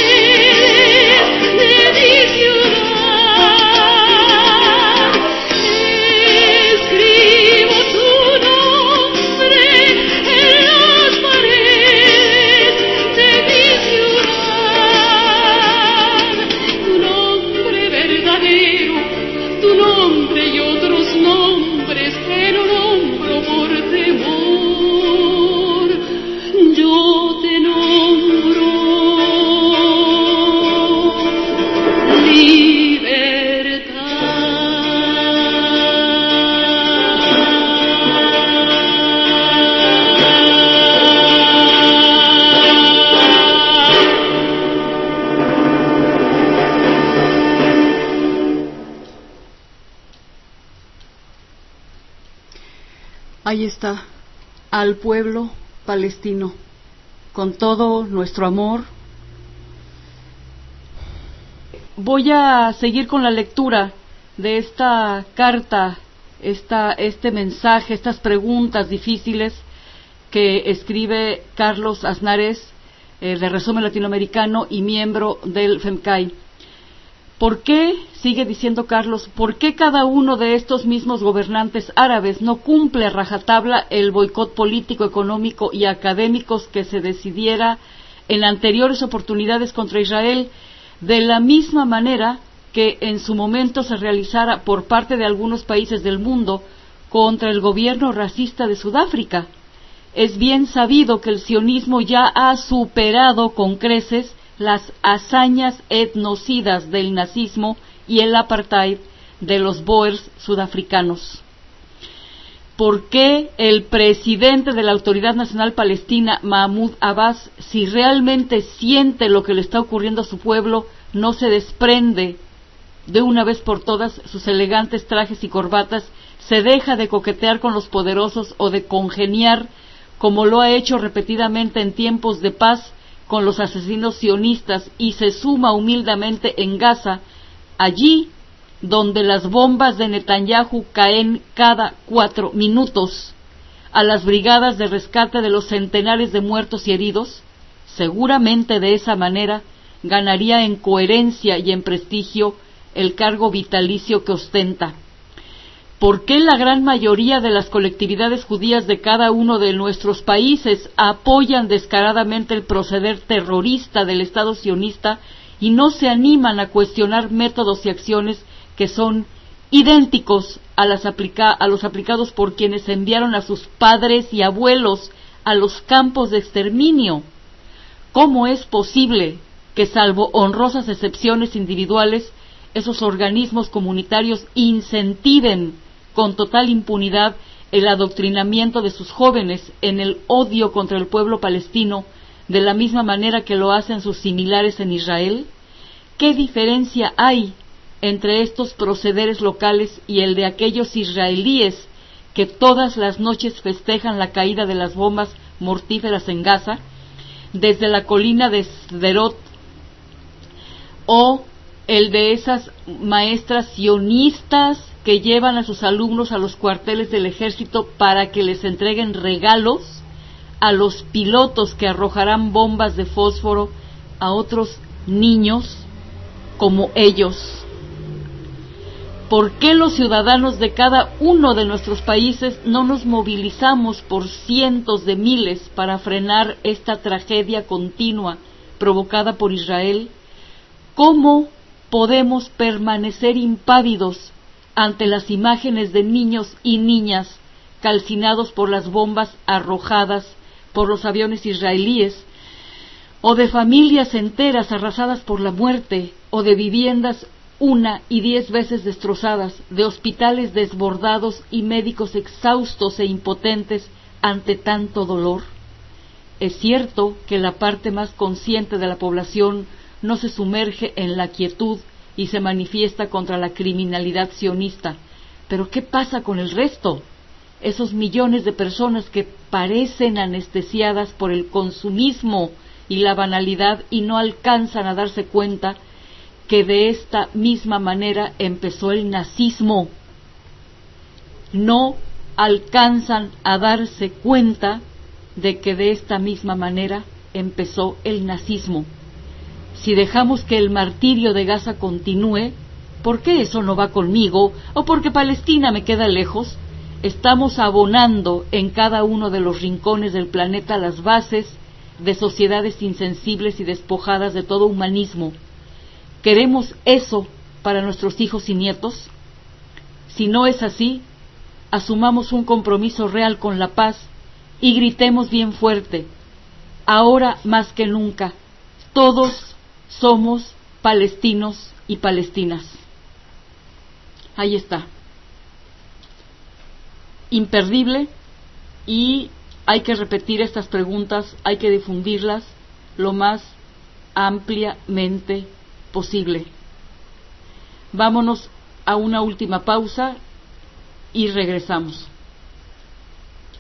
Ahí está, al pueblo palestino, con todo nuestro amor. Voy a seguir con la lectura de esta carta, este mensaje, estas preguntas difíciles que escribe Carlos Aznárez, de Resumen Latinoamericano y miembro del FEMCAI. ¿Por qué, sigue diciendo Carlos, por qué cada uno de estos mismos gobernantes árabes no cumple a rajatabla el boicot político, económico y académicos que se decidiera en anteriores oportunidades contra Israel, de la misma manera que en su momento se realizara por parte de algunos países del mundo contra el gobierno racista de Sudáfrica? Es bien sabido que el sionismo ya ha superado con creces las hazañas etnocidas del nazismo y el apartheid de los boers sudafricanos. ¿Por qué el presidente de la Autoridad Nacional Palestina, Mahmoud Abbas, si realmente siente lo que le está ocurriendo a su pueblo, no se desprende de una vez por todas sus elegantes trajes y corbatas, se deja de coquetear con los poderosos o de congeniar, como lo ha hecho repetidamente en tiempos de paz, con los asesinos sionistas y se suma humildemente en Gaza, allí donde las bombas de Netanyahu caen cada 4 minutos, a las brigadas de rescate de los centenares de muertos y heridos? Seguramente de esa manera ganaría en coherencia y en prestigio el cargo vitalicio que ostenta. ¿Por qué la gran mayoría de las colectividades judías de cada uno de nuestros países apoyan descaradamente el proceder terrorista del Estado sionista y no se animan a cuestionar métodos y acciones que son idénticos a los aplicados por quienes enviaron a sus padres y abuelos a los campos de exterminio? ¿Cómo es posible que, salvo honrosas excepciones individuales, esos organismos comunitarios incentiven con total impunidad el adoctrinamiento de sus jóvenes en el odio contra el pueblo palestino, de la misma manera que lo hacen sus similares en Israel? ¿Qué diferencia hay entre estos procederes locales y el de aquellos israelíes que todas las noches festejan la caída de las bombas mortíferas en Gaza, desde la colina de Sderot, o el de esas maestras sionistas que llevan a sus alumnos a los cuarteles del ejército para que les entreguen regalos a los pilotos que arrojarán bombas de fósforo a otros niños como ellos? ¿Por qué los ciudadanos de cada uno de nuestros países no nos movilizamos por cientos de miles para frenar esta tragedia continua provocada por Israel? ¿Cómo podemos permanecer impávidos ante las imágenes de niños y niñas calcinados por las bombas arrojadas por los aviones israelíes, o de familias enteras arrasadas por la muerte, o de viviendas 1 y 10 veces destrozadas, de hospitales desbordados y médicos exhaustos e impotentes ante tanto dolor? Es cierto que la parte más consciente de la población no se sumerge en la quietud y se manifiesta contra la criminalidad sionista, pero ¿qué pasa con el resto? Esos millones de personas que parecen anestesiadas por el consumismo y la banalidad y no alcanzan a darse cuenta que de esta misma manera empezó el nazismo. No alcanzan a darse cuenta de que de esta misma manera empezó el nazismo. Si dejamos que el martirio de Gaza continúe, ¿por qué eso no va conmigo? ¿O porque Palestina me queda lejos? Estamos abonando en cada uno de los rincones del planeta las bases de sociedades insensibles y despojadas de todo humanismo. ¿Queremos eso para nuestros hijos y nietos? Si no es así, asumamos un compromiso real con la paz y gritemos bien fuerte: ahora más que nunca, todos somos palestinos y palestinas. Ahí está. Imperdible, y hay que repetir estas preguntas, hay que difundirlas lo más ampliamente posible. Vámonos a una última pausa y regresamos.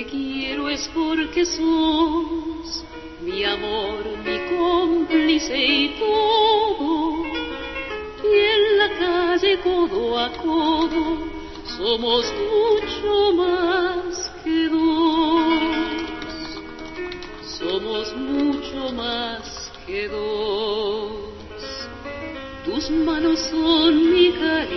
te quiero es porque sos mi amor, mi cómplice y todo. Y en la calle codo a codo somos mucho más que dos. Somos mucho más que dos. Tus manos son mi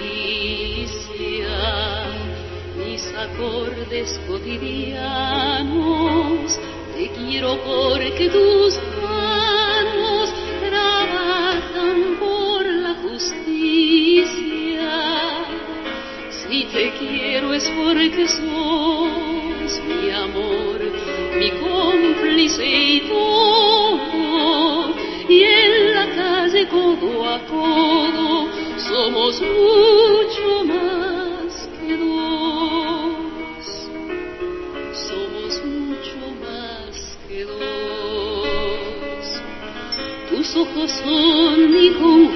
caricia, mis acordes cotidianos. Te quiero porque tus manos trabajan por la justicia. Si te quiero es porque sos mi amor, mi cómplice y todo. Y en la calle codo a codo somos mucho más que dos. Somos mucho más que dos. Tus ojos son mi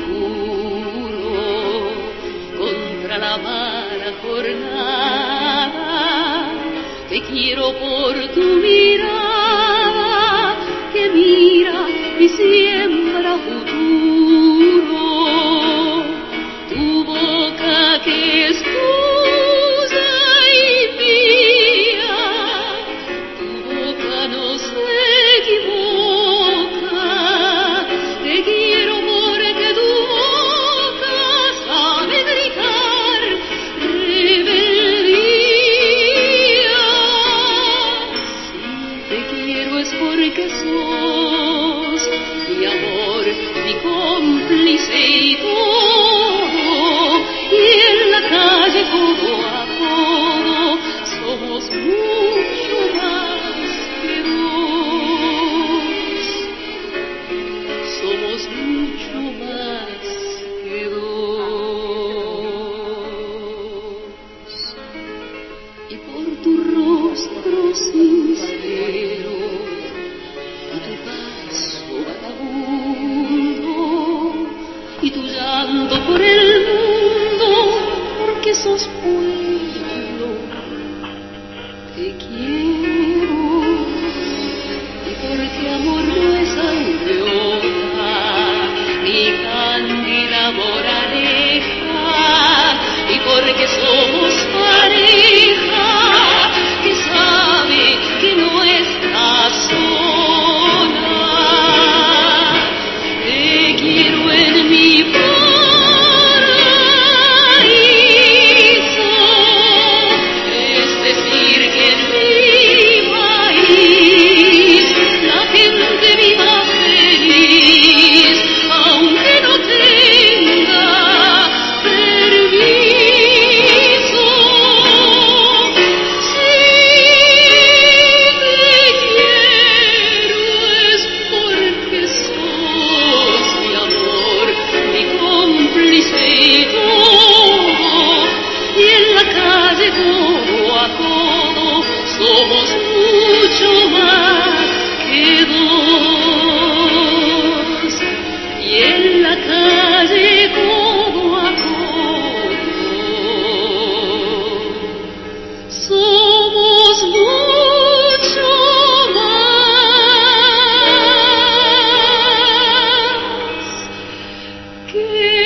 conjuro contra la mala jornada. Te quiero por tu mirada que mira y siembra futuro. Tu boca que es tuya y mía, tu boca no se equivoca. Te quiero porque tu boca sabe gritar rebeldía. Si te quiero es porque sos mi amor, mi cómplice y todo. Y en la calle codo a codo somos mucho más que dos. Somos mucho más que dos. Y por tu rostro sincero y tu paso vagabundo y tu llanto por el mundo, porque sos pueblo, te quiero. Y porque amor no es aureola ni cándida moraleja, y porque somos pareja que sabe que no estás sola. Te quiero en mi paraíso, es decir que en mi país la gente viva feliz, aunque no tenga permiso. Si te quiero es porque sos mi amor, mi cómplice y todo. Y en la calle codo a codo somos mucho más que dos. Y en la calle codo a codo somos mucho más que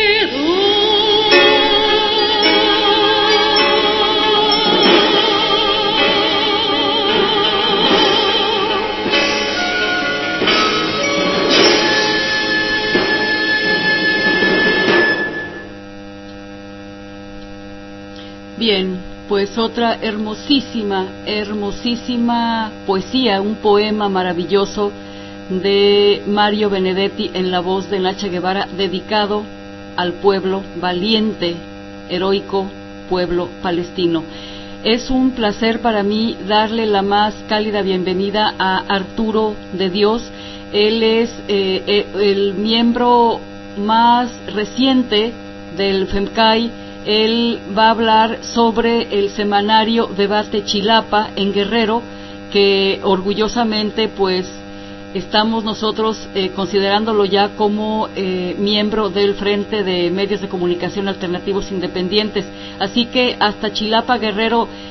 Bien, pues otra hermosísima poesía, un poema maravilloso de Mario Benedetti en la voz de Nacha Guevara, dedicado al pueblo valiente, heroico pueblo palestino. Es un placer para mí darle la más cálida bienvenida a Arturo de Dios. Él es el miembro más reciente del FEMCAI. Él va a hablar sobre el semanario Debate Chilapa en Guerrero, que orgullosamente pues estamos nosotros considerándolo ya como miembro del Frente de Medios de Comunicación Alternativos Independientes. Así que hasta Chilapa, Guerrero,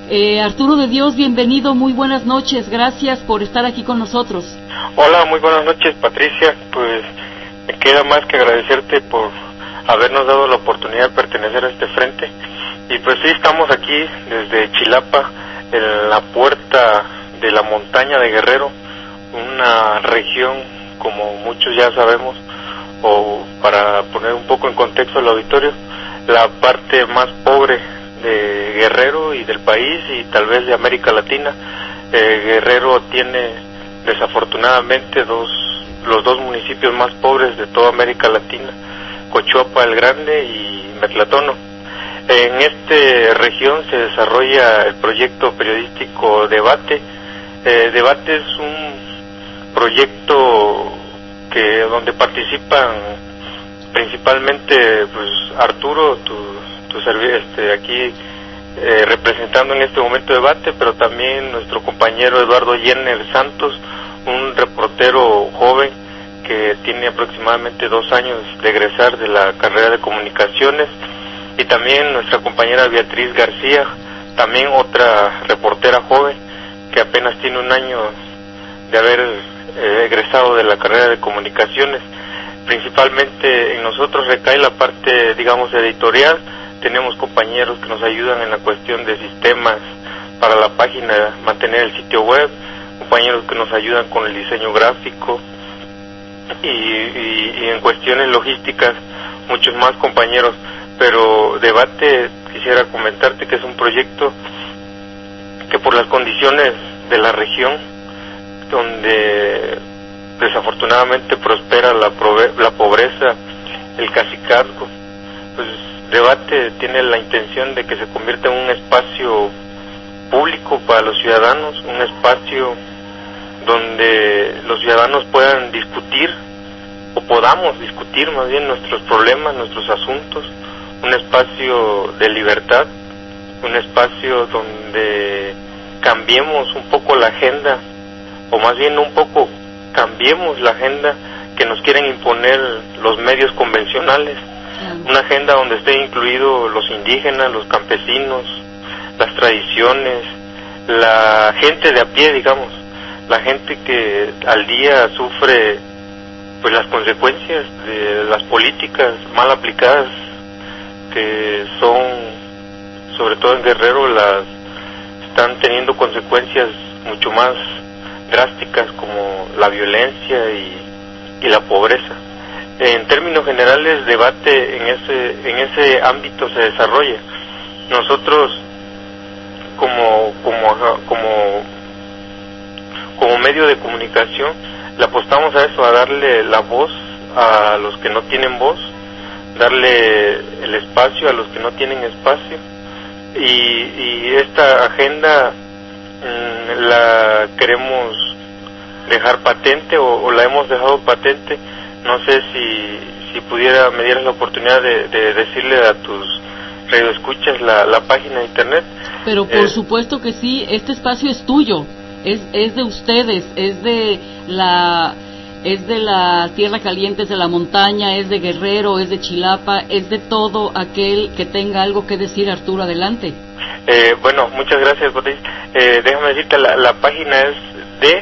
Arturo de Dios, bienvenido, muy buenas noches, gracias por estar aquí con nosotros. Hola, muy buenas noches, Patricia. Pues me queda más que agradecerte por habernos dado la oportunidad de pertenecer a este frente. Y pues sí, estamos aquí desde Chilapa, en la puerta de la montaña de Guerrero, una región, como muchos ya sabemos, o para poner un poco en contexto al auditorio, la parte más pobre de Guerrero y del país y tal vez de América Latina. Guerrero tiene desafortunadamente los dos municipios más pobres de toda América Latina, Cochuapa el Grande y Metlatono. En esta región se desarrolla el proyecto periodístico Debate. Debate es un proyecto donde participan principalmente pues Arturo, aquí representando en este momento Debate, pero también nuestro compañero Eduardo Jenner Santos, un reportero joven que tiene aproximadamente 2 años de egresar de la carrera de comunicaciones, y también nuestra compañera Beatriz García, también otra reportera joven que apenas tiene 1 año de haber egresado de la carrera de comunicaciones. Principalmente en nosotros recae la parte, digamos, editorial. Tenemos compañeros que nos ayudan en la cuestión de sistemas para la página, mantener el sitio web, compañeros que nos ayudan con el diseño gráfico y en cuestiones logísticas muchos más compañeros. Pero Debate, quisiera comentarte que es un proyecto que por las condiciones de la región, donde desafortunadamente prospera la pobreza, el cacicazgo, pues Debate tiene la intención de que se convierta en un espacio público para los ciudadanos, un espacio donde los ciudadanos puedan discutir, o podamos discutir más bien nuestros problemas, nuestros asuntos, un espacio de libertad, un espacio donde cambiemos un poco la agenda, o más bien un poco cambiemos la agenda que nos quieren imponer los medios convencionales, una agenda donde estén incluidos los indígenas, los campesinos, las tradiciones, la gente de a pie, digamos, la gente que al día sufre pues las consecuencias de las políticas mal aplicadas, que son, sobre todo en Guerrero, están teniendo consecuencias mucho más drásticas, como la violencia y la pobreza. En términos generales, Debate en ese ámbito se desarrolla. Nosotros como medio de comunicación le apostamos a eso, a darle la voz a los que no tienen voz, darle el espacio a los que no tienen espacio, y esta agenda la queremos dejar patente, o la hemos dejado patente. No sé si me dieras la oportunidad de decirle a tus radioescuchas la página de internet. Pero por supuesto que sí, este espacio es tuyo, es de ustedes, es de la Tierra Caliente, es de la montaña, es de Guerrero, es de Chilapa, es de todo aquel que tenga algo que decir. Arturo, adelante. Bueno, muchas gracias, Boris. Déjame decirte, la página es de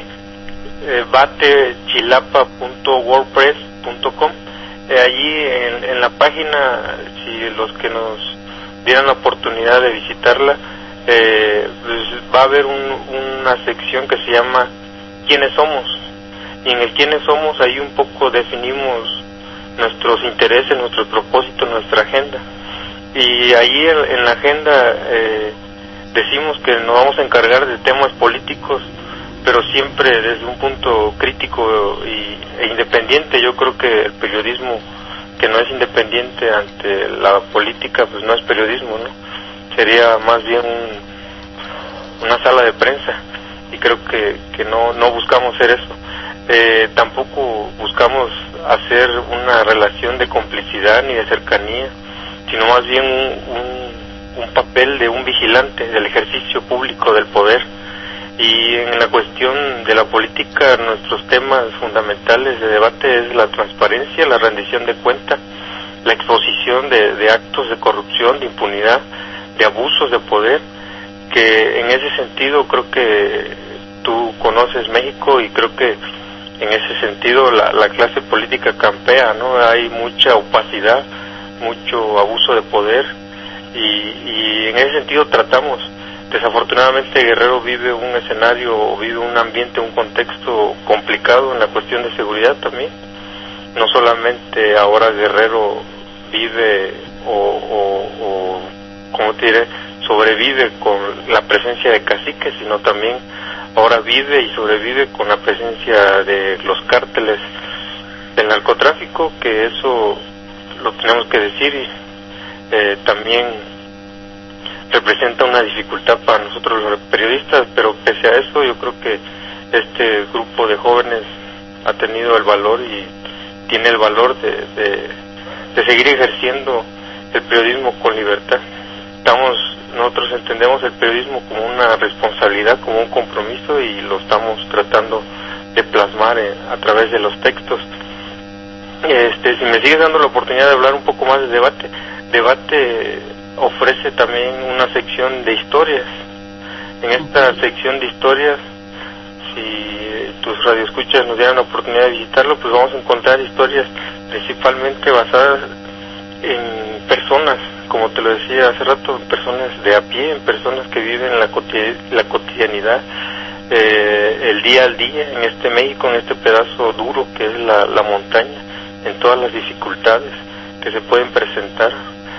batechilapa.wordpress.com. Allí en la página, si los que nos dieran la oportunidad de visitarla, pues va a haber una sección que se llama ¿Quiénes somos? Y en el ¿Quiénes somos? Ahí un poco definimos nuestros intereses, nuestros propósitos, nuestra agenda. Y ahí en la agenda decimos que nos vamos a encargar de temas políticos, pero siempre desde un punto crítico e independiente. Yo creo que el periodismo que no es independiente ante la política, pues no es periodismo, ¿no? Sería más bien una sala de prensa, y creo que no buscamos hacer eso. Tampoco buscamos hacer una relación de complicidad ni de cercanía, sino más bien un papel de un vigilante del ejercicio público del poder. Y en la cuestión de la política, nuestros temas fundamentales de debate es la transparencia, la rendición de cuentas, la exposición de actos de corrupción, de impunidad, de abusos de poder, que en ese sentido creo que tú conoces México y creo que en ese sentido la clase política campea, ¿no? Hay mucha opacidad, mucho abuso de poder y en ese sentido tratamos. Desafortunadamente Guerrero vive un escenario, vive un ambiente, un contexto complicado en la cuestión de seguridad también. No solamente ahora Guerrero vive o como te diré, sobrevive con la presencia de caciques, sino también ahora vive y sobrevive con la presencia de los cárteles del narcotráfico, que eso lo tenemos que decir, y también representa una dificultad para nosotros los periodistas, pero pese a eso yo creo que este grupo de jóvenes ha tenido el valor y tiene el valor de seguir ejerciendo el periodismo con libertad. Nosotros entendemos el periodismo como una responsabilidad, como un compromiso, y lo estamos tratando de plasmar a través de los textos. Si me sigues dando la oportunidad de hablar un poco más de Debate ofrece también una sección de historias. En esta sección de historias, si tus radioescuchas nos dieran la oportunidad de visitarlo, pues vamos a encontrar historias principalmente basadas en personas, como te lo decía hace rato, en personas de a pie, en personas que viven la cotidianidad, el día al día en este México, en este pedazo duro que es la montaña, en todas las dificultades que se pueden presentar.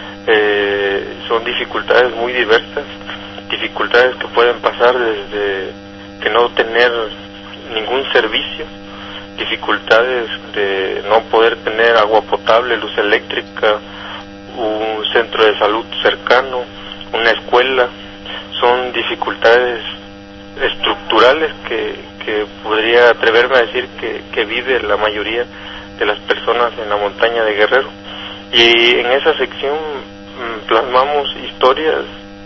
Son dificultades muy diversas, dificultades que pueden pasar desde que no tener ningún servicio, dificultades de no poder tener agua potable, luz eléctrica, un centro de salud cercano, una escuela. Son dificultades estructurales que podría atreverme a decir que vive la mayoría de las personas en la montaña de Guerrero. Y en esa sección plasmamos historias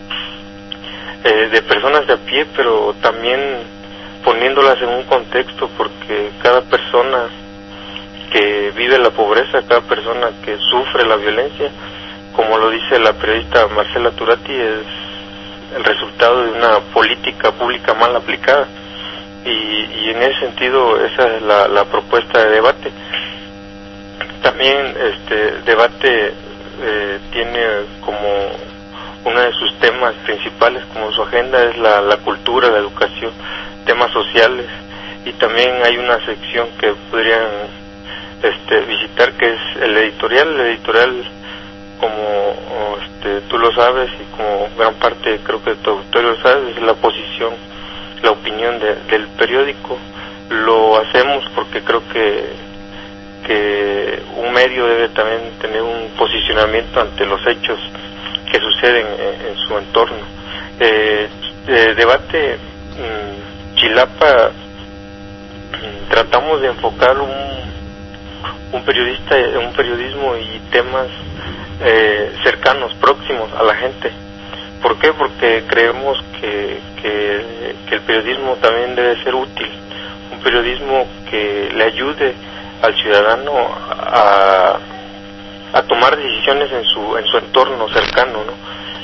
de personas de a pie, pero también poniéndolas en un contexto, porque cada persona que vive la pobreza, cada persona que sufre la violencia, como lo dice la periodista Marcela Turati, es el resultado de una política pública mal aplicada, y en ese sentido esa es la propuesta de Debate. También Debate tiene como uno de sus temas principales, como su agenda, es la cultura, la educación, temas sociales, y también hay una sección que podrían visitar, que es el editorial, como tú lo sabes y como gran parte creo que tu auditorio lo sabe, es la posición, la opinión del periódico. Lo hacemos porque creo que un medio debe también tener un posicionamiento ante los hechos que suceden en su entorno. Debate Chilapa, tratamos de enfocar un periodismo y temas cercanos, próximos a la gente. ¿Por qué? Porque creemos que el periodismo también debe ser útil, un periodismo que le ayude al ciudadano a tomar decisiones en su entorno cercano, ¿no?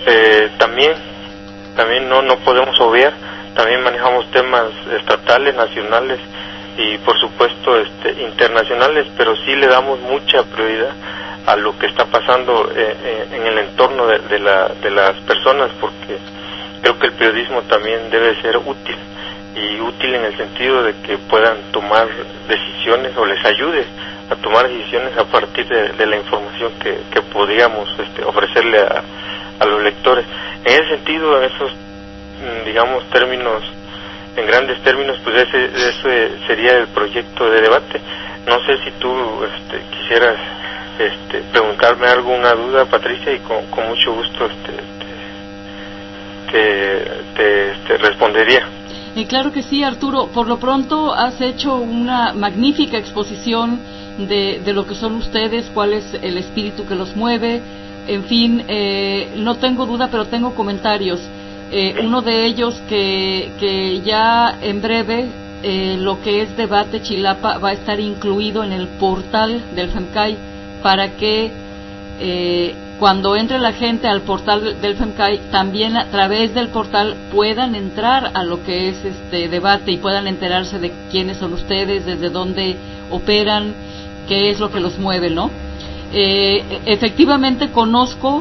También no podemos obviar, también manejamos temas estatales, nacionales y por supuesto internacionales, pero sí le damos mucha prioridad a lo que está pasando en el entorno de las personas, porque creo que el periodismo también debe ser útil, y útil en el sentido de que puedan tomar decisiones o les ayude a tomar decisiones a partir de la información que podríamos ofrecerle a los lectores. En ese sentido, en esos digamos términos, en grandes términos, pues ese sería el proyecto de Debate. No sé si tú quisieras preguntarme alguna duda, Patricia, y con mucho gusto te respondería. Claro que sí, Arturo. Por lo pronto has hecho una magnífica exposición de lo que son ustedes, cuál es el espíritu que los mueve. En fin, no tengo duda, pero tengo comentarios. Uno de ellos que ya en breve lo que es Debate Chilapa va a estar incluido en el portal del FEMCAI, para que cuando entre la gente al portal del FEMCAI, también a través del portal puedan entrar a lo que es este debate y puedan enterarse de quiénes son ustedes, desde dónde operan, qué es lo que los mueve, ¿no? Efectivamente conozco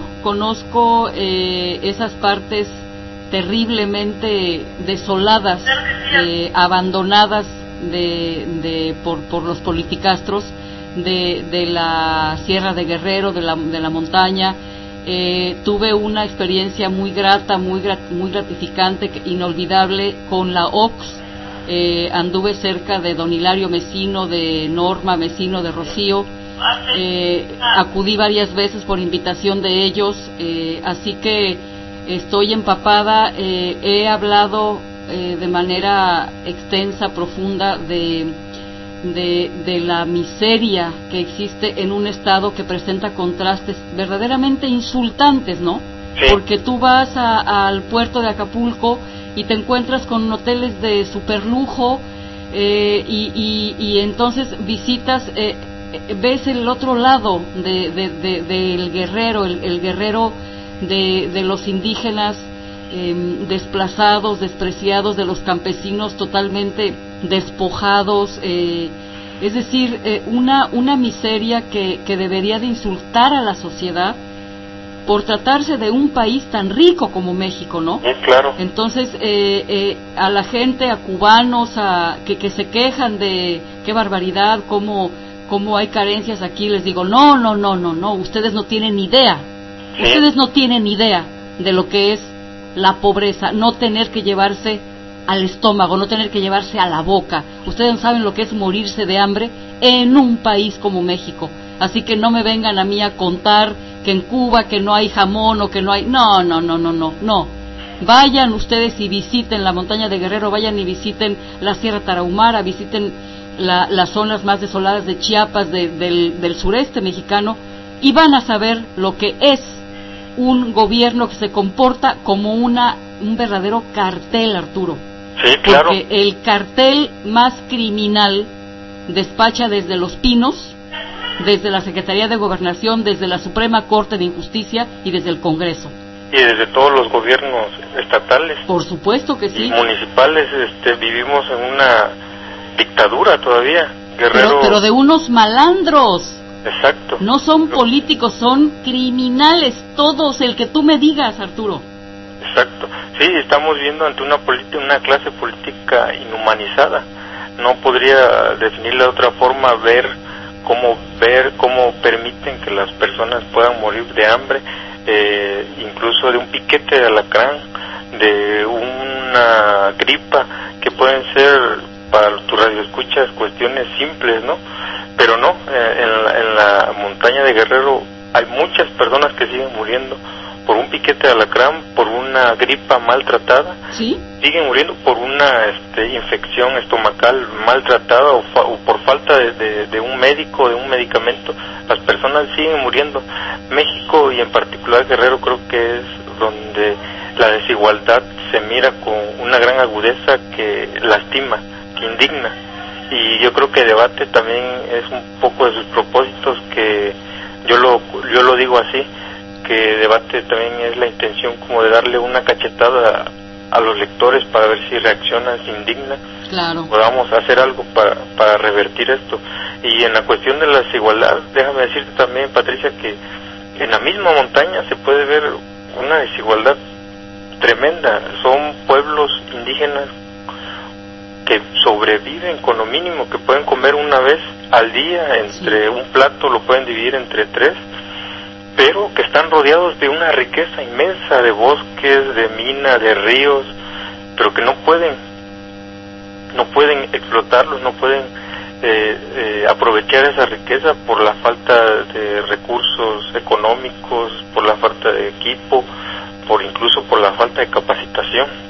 esas partes terriblemente desoladas, abandonadas por los politicastros de la Sierra de Guerrero, de la montaña. Tuve una experiencia muy grata, muy gratificante, inolvidable con la OXX. Anduve cerca de don Hilario Mesino, de Norma Mesino, de Rocío. Acudí varias veces por invitación de ellos, así que estoy empapada. He hablado de manera extensa, profunda, de la miseria que existe en un estado que presenta contrastes verdaderamente insultantes, ¿no? Sí. Porque tú vas al puerto de Acapulco y te encuentras con hoteles de superlujo, y entonces visitas, ves el otro lado del Guerrero, el Guerrero de los indígenas desplazados, despreciados, de los campesinos totalmente despojados, es decir, una miseria que debería de insultar a la sociedad por tratarse de un país tan rico como México, ¿no? Claro. Entonces, a la gente, a cubanos, que se quejan de qué barbaridad, cómo hay carencias aquí, les digo, no, ustedes no tienen idea. Sí. Ustedes no tienen idea de lo que es la pobreza, no tener que llevarse al estómago, no tener que llevarse a la boca. Ustedes no saben lo que es morirse de hambre en un país como México. Así que no me vengan a mí a contar que en Cuba que no hay jamón o que no hay... No. Vayan ustedes y visiten la montaña de Guerrero, vayan y visiten la Sierra Tarahumara, visiten las zonas más desoladas de Chiapas, del sureste mexicano, y van a saber lo que es un gobierno que se comporta como un verdadero cartel, Arturo. Sí, claro. Porque el cartel más criminal despacha desde Los Pinos, desde la Secretaría de Gobernación, desde la Suprema Corte de Justicia y desde el Congreso. Y desde todos los gobiernos estatales. Por supuesto que sí. Y municipales, vivimos en una dictadura todavía. Guerrero. Pero de unos malandros. Exacto. No son políticos, son criminales, todos, el que tú me digas, Arturo. Exacto. Sí, estamos viendo ante una clase política inhumanizada. No podría definirla de otra forma, ver cómo permiten que las personas puedan morir de hambre, incluso de un piquete de alacrán, de una gripa, que pueden ser para tus radioescuchas cuestiones simples, ¿no? Pero no, en la montaña de Guerrero hay muchas personas que siguen muriendo por un piquete de alacrán, por una gripa maltratada. ¿Sí? Siguen muriendo por una infección estomacal maltratada o por falta de un médico, de un medicamento. Las personas siguen muriendo. México, y en particular Guerrero, creo que es donde la desigualdad se mira con una gran agudeza que lastima, que indigna. Y yo creo que Debate también es un poco de sus propósitos, que yo lo digo así, que Debate también es la intención como de darle una cachetada a los lectores para ver si reaccionan, se indignan. Claro. Podamos hacer algo para revertir esto. Y en la cuestión de la desigualdad, déjame decirte también, Patricia, que en la misma montaña se puede ver una desigualdad tremenda. Son pueblos indígenas que sobreviven con lo mínimo, que pueden comer una vez al día, entre un plato lo pueden dividir entre 3, pero que están rodeados de una riqueza inmensa de bosques, de minas, de ríos, pero que no pueden explotarlos, no pueden aprovechar esa riqueza por la falta de recursos económicos, por la falta de equipo, incluso por la falta de capacitación.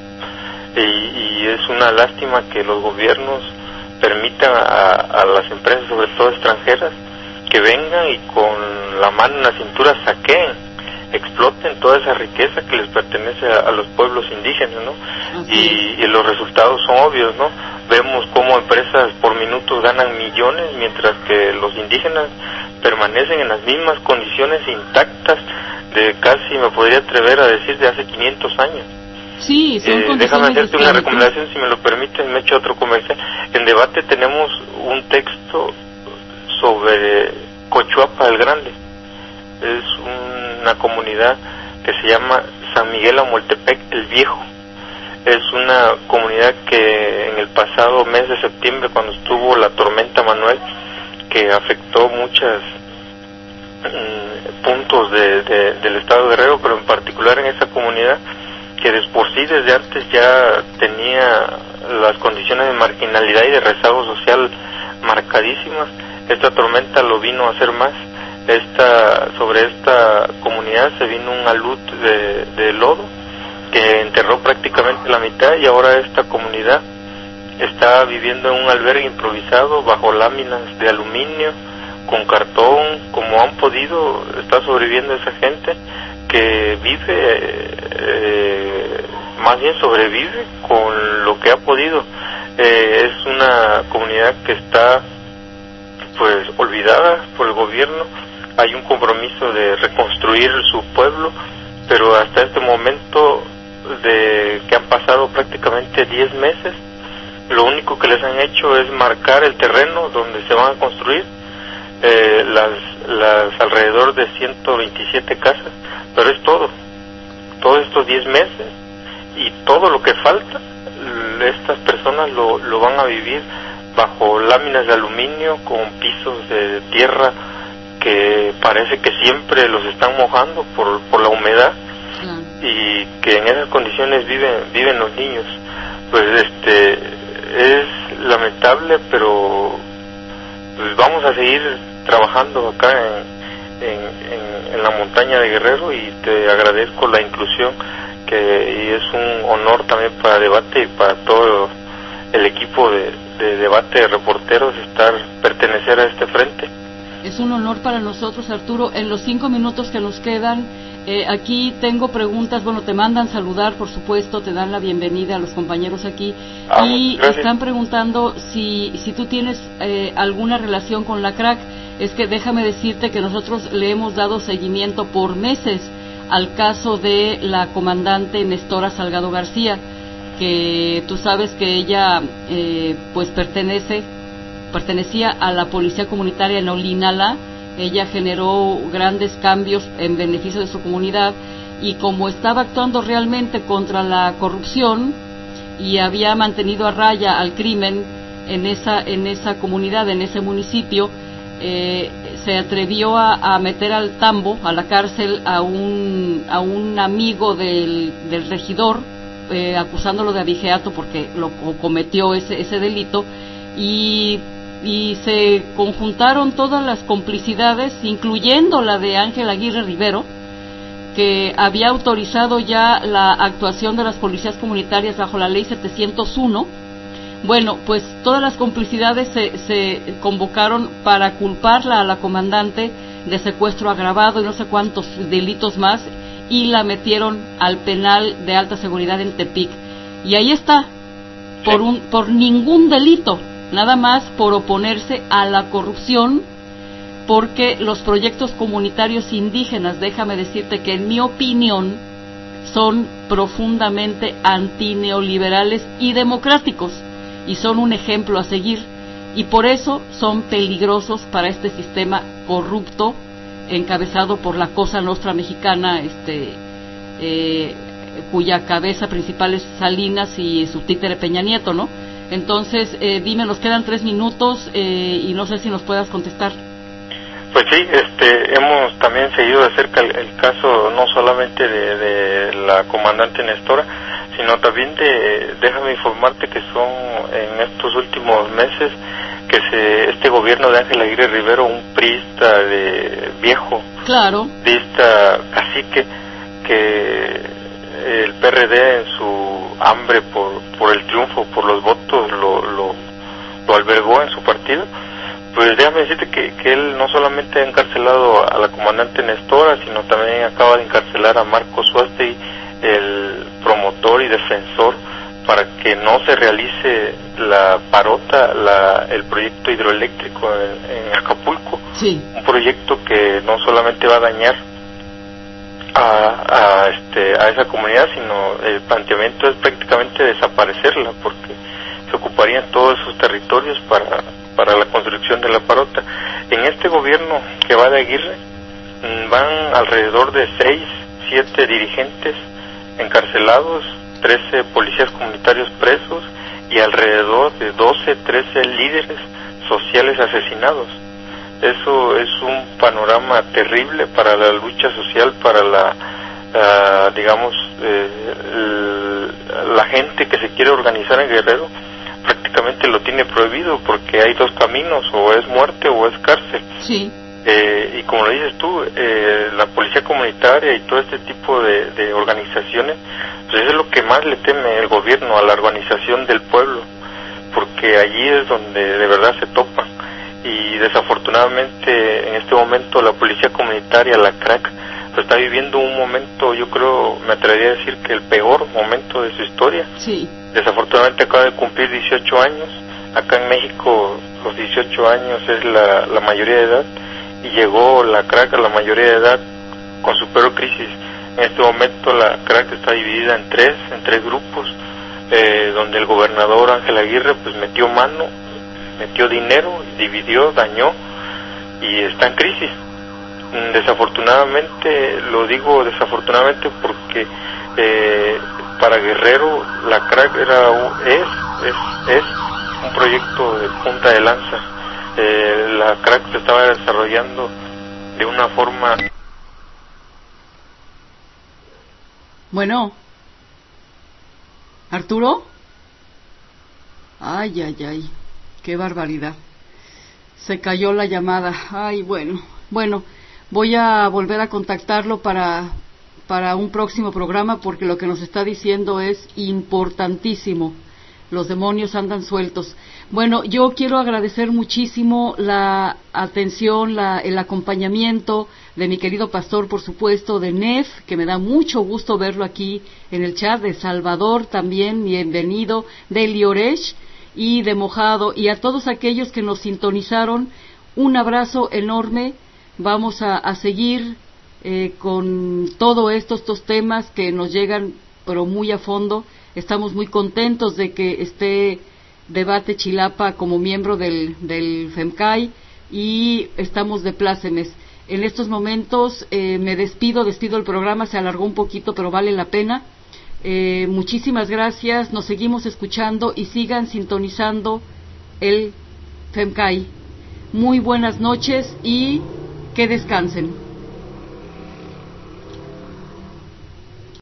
Y es una lástima que los gobiernos permitan a las empresas, sobre todo extranjeras, que vengan y con la mano en la cintura saqueen, exploten toda esa riqueza que les pertenece a los pueblos indígenas, ¿no? Y los resultados son obvios, ¿no? Vemos cómo empresas por minutos ganan millones, mientras que los indígenas permanecen en las mismas condiciones intactas de casi, me podría atrever a decir, de hace 500 años. Sí, son condiciones. Déjame hacerte una recomendación, si me lo permites, me echo otro comercial. En Debate tenemos un texto sobre Cochuapa el Grande. Es una comunidad que se llama San Miguel Amoltepec el Viejo. Es una comunidad que en el pasado mes de septiembre, cuando estuvo la tormenta Manuel, que afectó muchos puntos del estado de Guerrero, pero en particular en esa comunidad, que de por sí desde antes ya tenía las condiciones de marginalidad y de rezago social marcadísimas, esta tormenta lo vino a hacer más. Sobre esta comunidad se vino un alud de lodo que enterró prácticamente la mitad, y ahora esta comunidad está viviendo en un albergue improvisado bajo láminas de aluminio, con cartón, como han podido. Está sobreviviendo esa gente que vive, más bien sobrevive con lo que ha podido. Es una comunidad que está pues olvidada por el gobierno. Hay un compromiso de reconstruir su pueblo, pero hasta este momento, de que han pasado prácticamente 10 meses, lo único que les han hecho es marcar el terreno donde se van a construir las alrededor de 127 casas, pero es todo. Todos estos 10 meses y todo lo que falta, estas personas lo van a vivir bajo láminas de aluminio, con pisos de tierra que parece que siempre los están mojando por la humedad, y que en esas condiciones viven los niños. Pues es lamentable, pero pues vamos a seguir trabajando acá en la montaña de Guerrero, y te agradezco la inclusión, y es un honor también para Debate y para todo el equipo de Debate de reporteros pertenecer a este frente. Es un honor para nosotros, Arturo. En los 5 minutos que nos quedan, aquí tengo preguntas. Bueno, te mandan saludar, por supuesto, te dan la bienvenida a los compañeros aquí, y gracias. Están preguntando si tú tienes alguna relación con la CRAC. Es que déjame decirte que nosotros le hemos dado seguimiento por meses al caso de la comandante Nestora Salgado García, que tú sabes que ella pues pertenecía a la policía comunitaria en Olinala. Ella generó grandes cambios en beneficio de su comunidad, y como estaba actuando realmente contra la corrupción y había mantenido a raya al crimen en esa comunidad, en ese municipio, se atrevió a meter al tambo, a la cárcel, a un amigo del regidor, acusándolo de abigeato porque lo cometió ese delito, y se conjuntaron todas las complicidades, incluyendo la de Ángel Aguirre Rivero, que había autorizado ya la actuación de las policías comunitarias bajo la ley 701. Bueno, pues todas las complicidades se convocaron para culparla a la comandante de secuestro agravado y no sé cuántos delitos más, y la metieron al penal de alta seguridad en Tepic, y ahí está, por ningún delito, nada más por oponerse a la corrupción, porque los proyectos comunitarios indígenas, déjame decirte que en mi opinión son profundamente antineoliberales y democráticos, y son un ejemplo a seguir, y por eso son peligrosos para este sistema corrupto encabezado por la Cosa Nostra mexicana, cuya cabeza principal es Salinas y su títere Peña Nieto, ¿no? Entonces, dime, nos quedan 3 minutos y no sé si nos puedas contestar. Pues sí, hemos también seguido de cerca el caso, no solamente de la comandante Nestora, sino también déjame informarte que son en estos últimos meses que este gobierno de Ángel Aguirre Rivero, un priista viejo, claro, priista cacique, que el PRD en su hambre por el triunfo, por los votos, lo albergó en su partido. Pues déjame decirte que él no solamente ha encarcelado a la comandante Nestora, sino también acaba de encarcelar a Marcos Suástegui, el promotor y defensor para que no se realice la Parota, el proyecto hidroeléctrico en Acapulco. Sí. Un proyecto que no solamente va a dañar a esa comunidad, sino el planteamiento es prácticamente desaparecerla, porque se ocuparían todos esos territorios para la construcción de la parota. En este gobierno que va de Aguirre van alrededor de 6-7 dirigentes encarcelados, 13 policías comunitarios presos y alrededor de 12-13 líderes sociales asesinados. Eso es un panorama terrible para la lucha social, para la gente que se quiere organizar en Guerrero. Prácticamente lo tiene prohibido, porque hay dos caminos: o es muerte o es cárcel. Sí. Y como lo dices tú, la policía comunitaria y todo este tipo de organizaciones, pues eso es lo que más le teme el gobierno, a la organización del pueblo, porque allí es donde de verdad se topan. Y desafortunadamente en este momento la policía comunitaria, la CRAC, pues está viviendo un momento, yo creo, me atrevería a decir que el peor momento de su historia. Sí. Desafortunadamente acaba de cumplir 18 años. Acá en México los 18 años es la mayoría de edad, y llegó la CRAC a la mayoría de edad con su peor crisis. En este momento la CRAC está dividida en tres grupos, donde el gobernador Ángel Aguirre pues metió mano, metió dinero, dividió, dañó, y está en crisis. Desafortunadamente, lo digo desafortunadamente porque para Guerrero la CRAC es un proyecto de punta de lanza. La CRAC se estaba desarrollando de una forma. Bueno, Arturo. Ay, qué barbaridad. Se cayó la llamada. Ay, bueno, voy a volver a contactarlo para un próximo programa, porque lo que nos está diciendo es importantísimo. Los demonios andan sueltos. Bueno, yo quiero agradecer muchísimo la atención, el acompañamiento de mi querido pastor, por supuesto, de Nef, que me da mucho gusto verlo aquí en el chat, de Salvador también, bienvenido, de Lioresh y de Mojado, y a todos aquellos que nos sintonizaron, un abrazo enorme. Vamos a seguir con todos estos temas que nos llegan, pero muy a fondo. Estamos muy contentos de que esté Debate Chilapa como miembro del FEMCAI, y estamos de plácemes. En estos momentos me despido el programa, se alargó un poquito, pero vale la pena. Muchísimas gracias, nos seguimos escuchando y sigan sintonizando el FEMCAI. Muy buenas noches y que descansen.